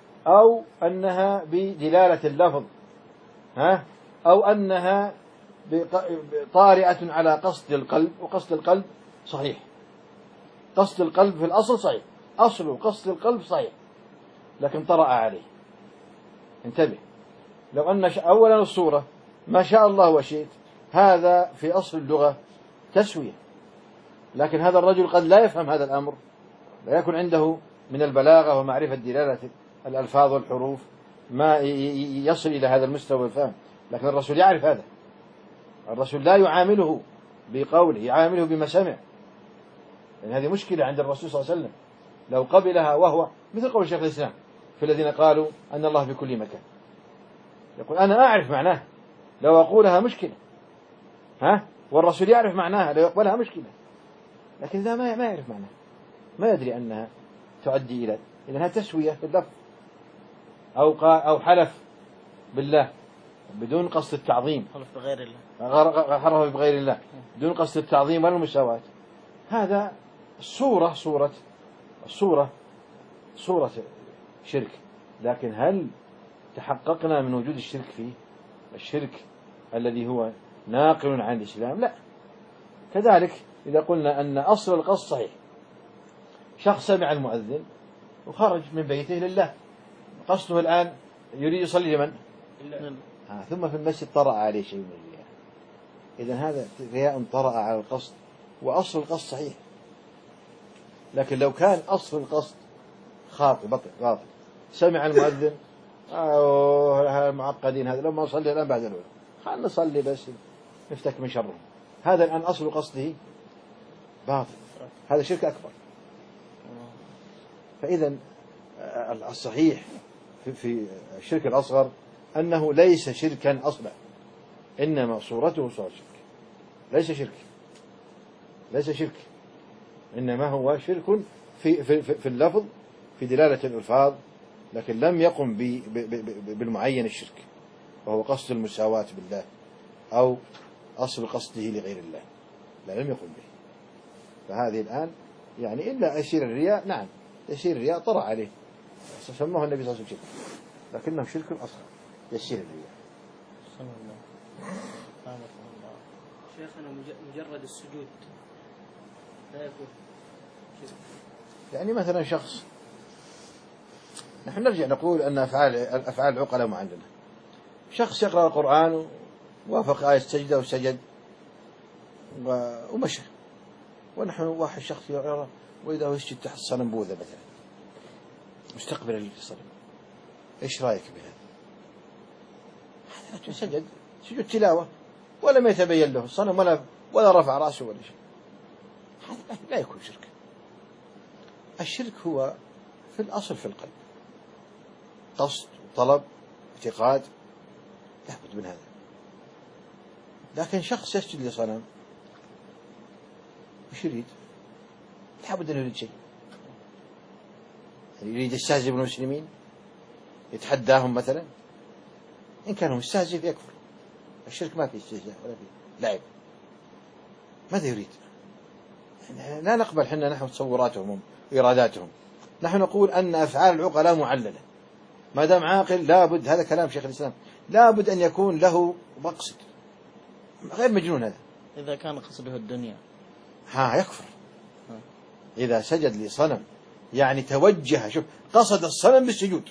أو أنها بدلالة اللفظ، أو أنها طارئة على قصد القلب، وقصد القلب صحيح. قصد القلب في الأصل صحيح، أصل قصد القلب صحيح، لكن طرأ عليه. انتبه، لو أن أولا الصورة ما شاء الله وشئت، هذا في أصل اللغة تسوية، لكن هذا الرجل قد لا يفهم هذا الأمر، لا يكون عنده من البلاغة ومعرفة دلالة الألفاظ والحروف ما يصل إلى هذا المستوى الفهم. لكن الرسول يعرف هذا، الرسول لا يعامله بقوله، يعامله بما سمع. يعني هذه مشكلة عند الرسول صلى الله عليه وسلم، لو قبلها وهو مثل قول شيخ الإسلام في الذين قالوا أن الله في كل مكان، يقول أنا أعرف معناه لو أقولها مشكلة، والرسول يعرف معناها لو يقبلها مشكلة، لكن إذا ما يعرف معناها، ما يدري أنها تؤدي إلى إذنها تسوية في اللفظ، أو حلف بالله بدون قصد التعظيم، حلف بغير الله، حلف بغير الله بدون قصد التعظيم ولا المساواة، هذا صورة شرك. لكن هل تحققنا من وجود الشرك فيه، الشرك الذي هو ناقل عن الإسلام؟ لا. كذلك إذا قلنا أن أصل القصد صحيح، شخص سمع المؤذن وخرج من بيته لله، قصده الآن يريد يصلي لمن؟ ثم في المسجد طرأ عليه شيء من الرياء، إذن هذا رياء طرأ على القصد، وأصل القصد صحيح. لكن لو كان أصل القصد خاطئ باطل، سمع المؤذن معقدين هذا لما نصلي الآن بعد الأولى، خلنا نصلي بس نفتك من شرهم، هذا الآن أصل قصده باطل، هذا شرك أكبر. فإذا الصحيح في الشرك الأصغر أنه ليس شركا أصلا، إنما صورته صورة شرك، ليس شرك، إنما هو شرك في اللفظ، في دلالة الألفاظ، لكن لم يقم بالمعين الشرك، وهو قصد المساواة بالله أو أصل قصده لغير الله، لا لم يقم به. فهذه الآن يعني إلا يسير الرياء، نعم يسير الرياء طرأ عليه، سموه النبي صلى الله عليه وسلم شرك، لكنه شرك أصغر يسير الرياء. شيخنا مجرد السجود لا يكون شرك؟ يعني مثلا شخص، نحن نرجع نقول أن أفعال العقلاء معللة. شخص يقرأ القرآن ووافق آية السجدة وسجد ومشى، ونحن واحد شخص يرى وإذا هو يسجد تحت صنم بوذا مثلا مستقبل الصنم، إيش رأيك بهذا؟ هذا رجل سجد سجود تلاوة ولم يتبين له الصنم ولا رفع رأسه ولا شيء، هذا لا يكون شرك. الشرك هو في الأصل في القلب، قصد طلب اعتقاد، لابد من هذا. لكن شخص يسجد لصنم وش يريد؟ لابد أن يريد شيء، يريد يستهزئ بالمسلمين، يتحداهم مثلا، إن كانوا مستهزئ يكفر. الشرك ما فيه استهزاء ولا فيه لعب. ماذا يريد؟ لا نقبل حنا نحو تصوراتهم وإراداتهم، نحن نقول أن أفعال العقلاء معللة، ما دام عاقل لابد، هذا كلام شيخ الإسلام، لابد أن يكون له مقصد، غير مجنون هذا. إذا كان قصده الدنيا يكفر. إذا سجد لصنم يعني توجه، شوف قصد الصنم بالسجود،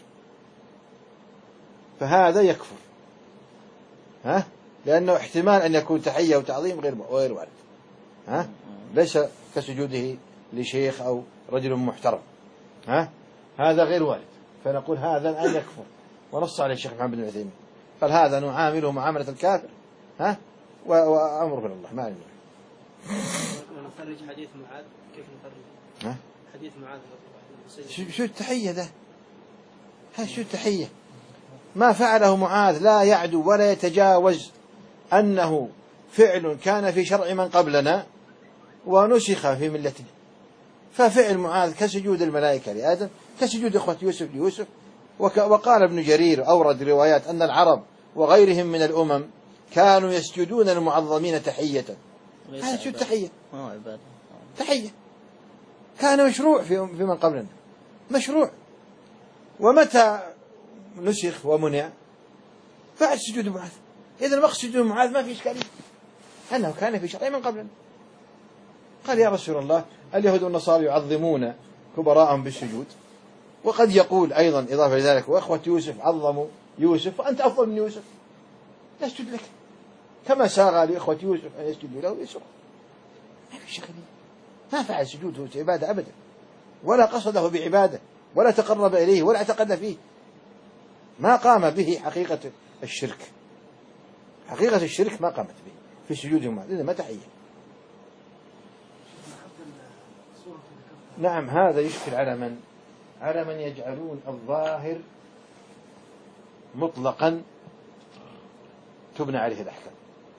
فهذا يكفر، لأنه احتمال أن يكون تحية وتعظيم غير وارد، ليس كسجوده لشيخ أو رجل محترم، هذا غير وارد، فنقول هذا الآن يكفر. ونص عليه الشيخ محمد بن عثيمين قال هذا نعامله معاملة الكافر، وأمره إلى الله. ما علم. نخرج حديث معاذ، كيف نخرج حديث معاذ؟ شو التحية ده؟ شو التحية؟ ما فعله معاذ لا يعدو ولا يتجاوز أنه فعل كان في شرع من قبلنا ونسخ في ملتنا. ففعل معاذ كسجود الملائكة لآدم، كسجود إخوة يوسف ليوسف. وقال ابن جرير أورد روايات أن العرب وغيرهم من الأمم كانوا يسجدون المعظمين تحية. هذا شو التحية؟ تحية كان مشروع في من قبلنا، مشروع. ومتى نسخ ومنع؟ بعد سجود معاذ. إذا المقصد سجود معاذ ما في إشكالية، أنه كان في شرع من قبل. قال يا رسول الله اليهود والنصارى يعظمون كبراءهم بالسجود، وقد يقول أيضا إضافة لذلك وإخوة يوسف عظموا يوسف وأنت أفضل من يوسف نسجد لك كما ساغ لإخوة يوسف أن يسجدوا له يسوع. ما في شك، ما فعل سجوده عبادة أبدا، ولا قصده بعبادة، ولا تقرب إليه، ولا اعتقد فيه، ما قام به حقيقة الشرك. حقيقة الشرك ما قامت به في سجودهم، إذا ما تحية. نعم، هذا يشكل على من؟ على من يجعلون الظاهر مطلقا تبنى عليه الأحكام.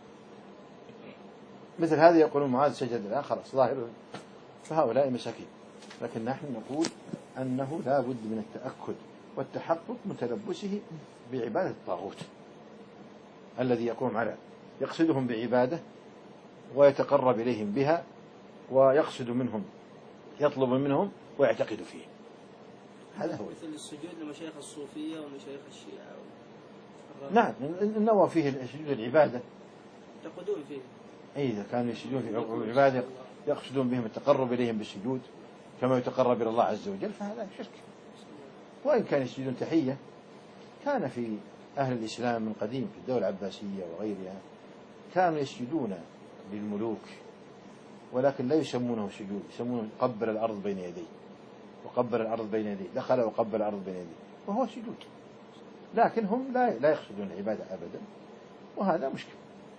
مثل هذا يقولون معاذ سجد الآن خلاص ظاهره، فهؤلاء مساكين. لكن نحن نقول أنه لا بد من التأكد والتحقق من تلبسه بعبادة الطاغوت الذي يقوم على يقصدهم بعبادة ويتقرب إليهم بها ويقصد منهم يطلب منهم ويعتقد فيه. هذا هو مثل السجود لمشايخ الصوفية ومشايخ الشيعة. نعم، النوى فيه سجود العبادة يعتقدون فيه. إذا كانوا يسجدون في العبادة يقصدون بهم التقرب إليهم بالسجود كما يتقرب إلى الله عز وجل، فهذا شرك. وإن كان يسجدون تحية، كان في أهل الإسلام من قديم في الدولة العباسية وغيرها كانوا يسجدون للملوك، ولكن لا يسمونه سجود، يسمونه قبل الأرض بين يديه، وقبل الأرض بين يديه، دخل وقبل الأرض بين يديه، وهو سجود. لكن هم لا يقصدون العبادة أبدا، وهذا مشكلة.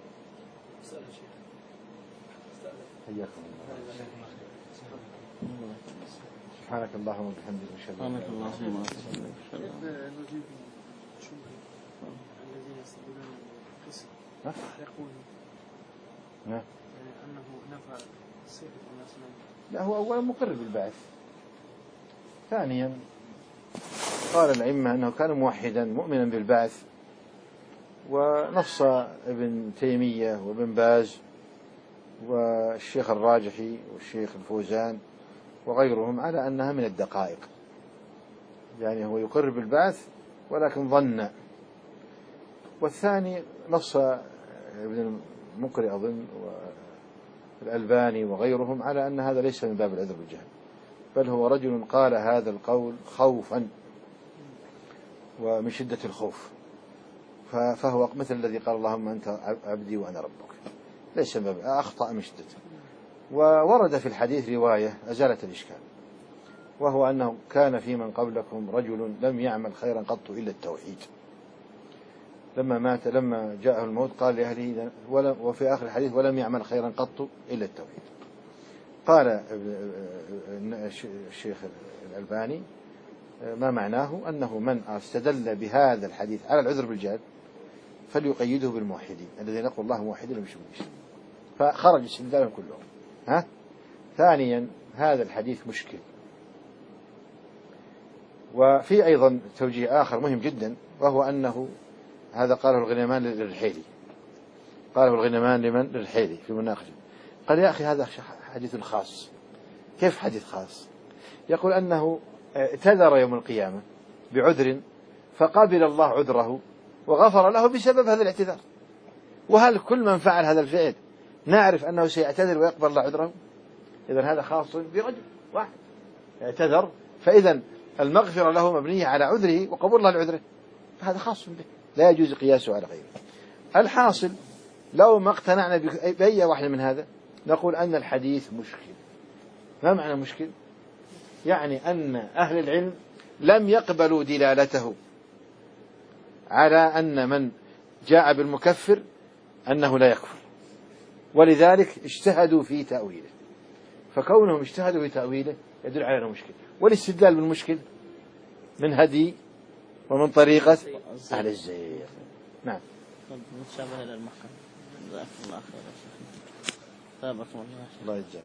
حياكم الله. سبحانك اللهم وبحمدك أشهد أن لا إله إلا أنت الذين يستدلون بالقسم يحرقون أنه نفع السحر والأصنام. لا، هو أولا مقر بالبعث، ثانيا قال الأئمة أنه كان موحدا مؤمنا بالبعث، ونص ابن تيمية وابن باز والشيخ الراجحي والشيخ الفوزان وغيرهم على أنها من الدقائق، يعني هو يقر بالبعث ولكن ظن. والثاني نص ابن المقري أظن والألباني وغيرهم على أن هذا ليس من باب العذر بالجهل، بل هو رجل قال هذا القول خوفا ومن شدة الخوف، فهو مثل الذي قال اللهم أنت عبدي وأنا ربك، ليس من باب، أخطأ من شدته. وورد في الحديث رواية أزالت الإشكال، وهو أنه كان في من قبلكم رجل لم يعمل خيرا قط إلا التوحيد، لما مات لما جاءه الموت قال لأهله وفي آخر الحديث ولم يعمل خيرا قط إلا التوحيد. قال الشيخ الألباني ما معناه أنه من استدل بهذا الحديث على العذر بالجهل فليقيده بالموحدين الذين يقول الله موحدين ومش مشركين، فخرج استدلالهم كلهم. ثانيا هذا الحديث مشكل. وفي أيضا توجيه آخر مهم جدا، وهو أنه هذا قاله الغنيمان للرحيلي، قاله الغنيمان لمن؟ للرحيلي في مناقشة. قال يا أخي هذا حديث خاص. كيف حديث خاص؟ يقول أنه اعتذر يوم القيامة بعذر فقبل الله عذره وغفر له بسبب هذا الاعتذار. وهل كل من فعل هذا الفعل نعرف أنه سيعتذر ويقبل الله عذره؟ إذن هذا خاص برجل واحد اعتذر، فإذا المغفرة له مبنية على عذره وقبول الله لعذره، فهذا خاص به لا يجوز قياسه على غيره. الحاصل لو ما اقتنعنا بأي واحد من هذا نقول أن الحديث مشكل. ما معنى مشكل؟ يعني أن أهل العلم لم يقبلوا دلالته على أن من جاء بالمكفر أنه لا يكفر، ولذلك اجتهدوا في تأويله، فكونهم اجتهدوا في تأويله يدل على أنه مشكل. والاستدلال بالمشكل من هدي ومن طريقة أهل الزيغ. نعم. متشابه إلى المحكمة. جزاكم الله خير. ثابكم الله. الله يجزاك.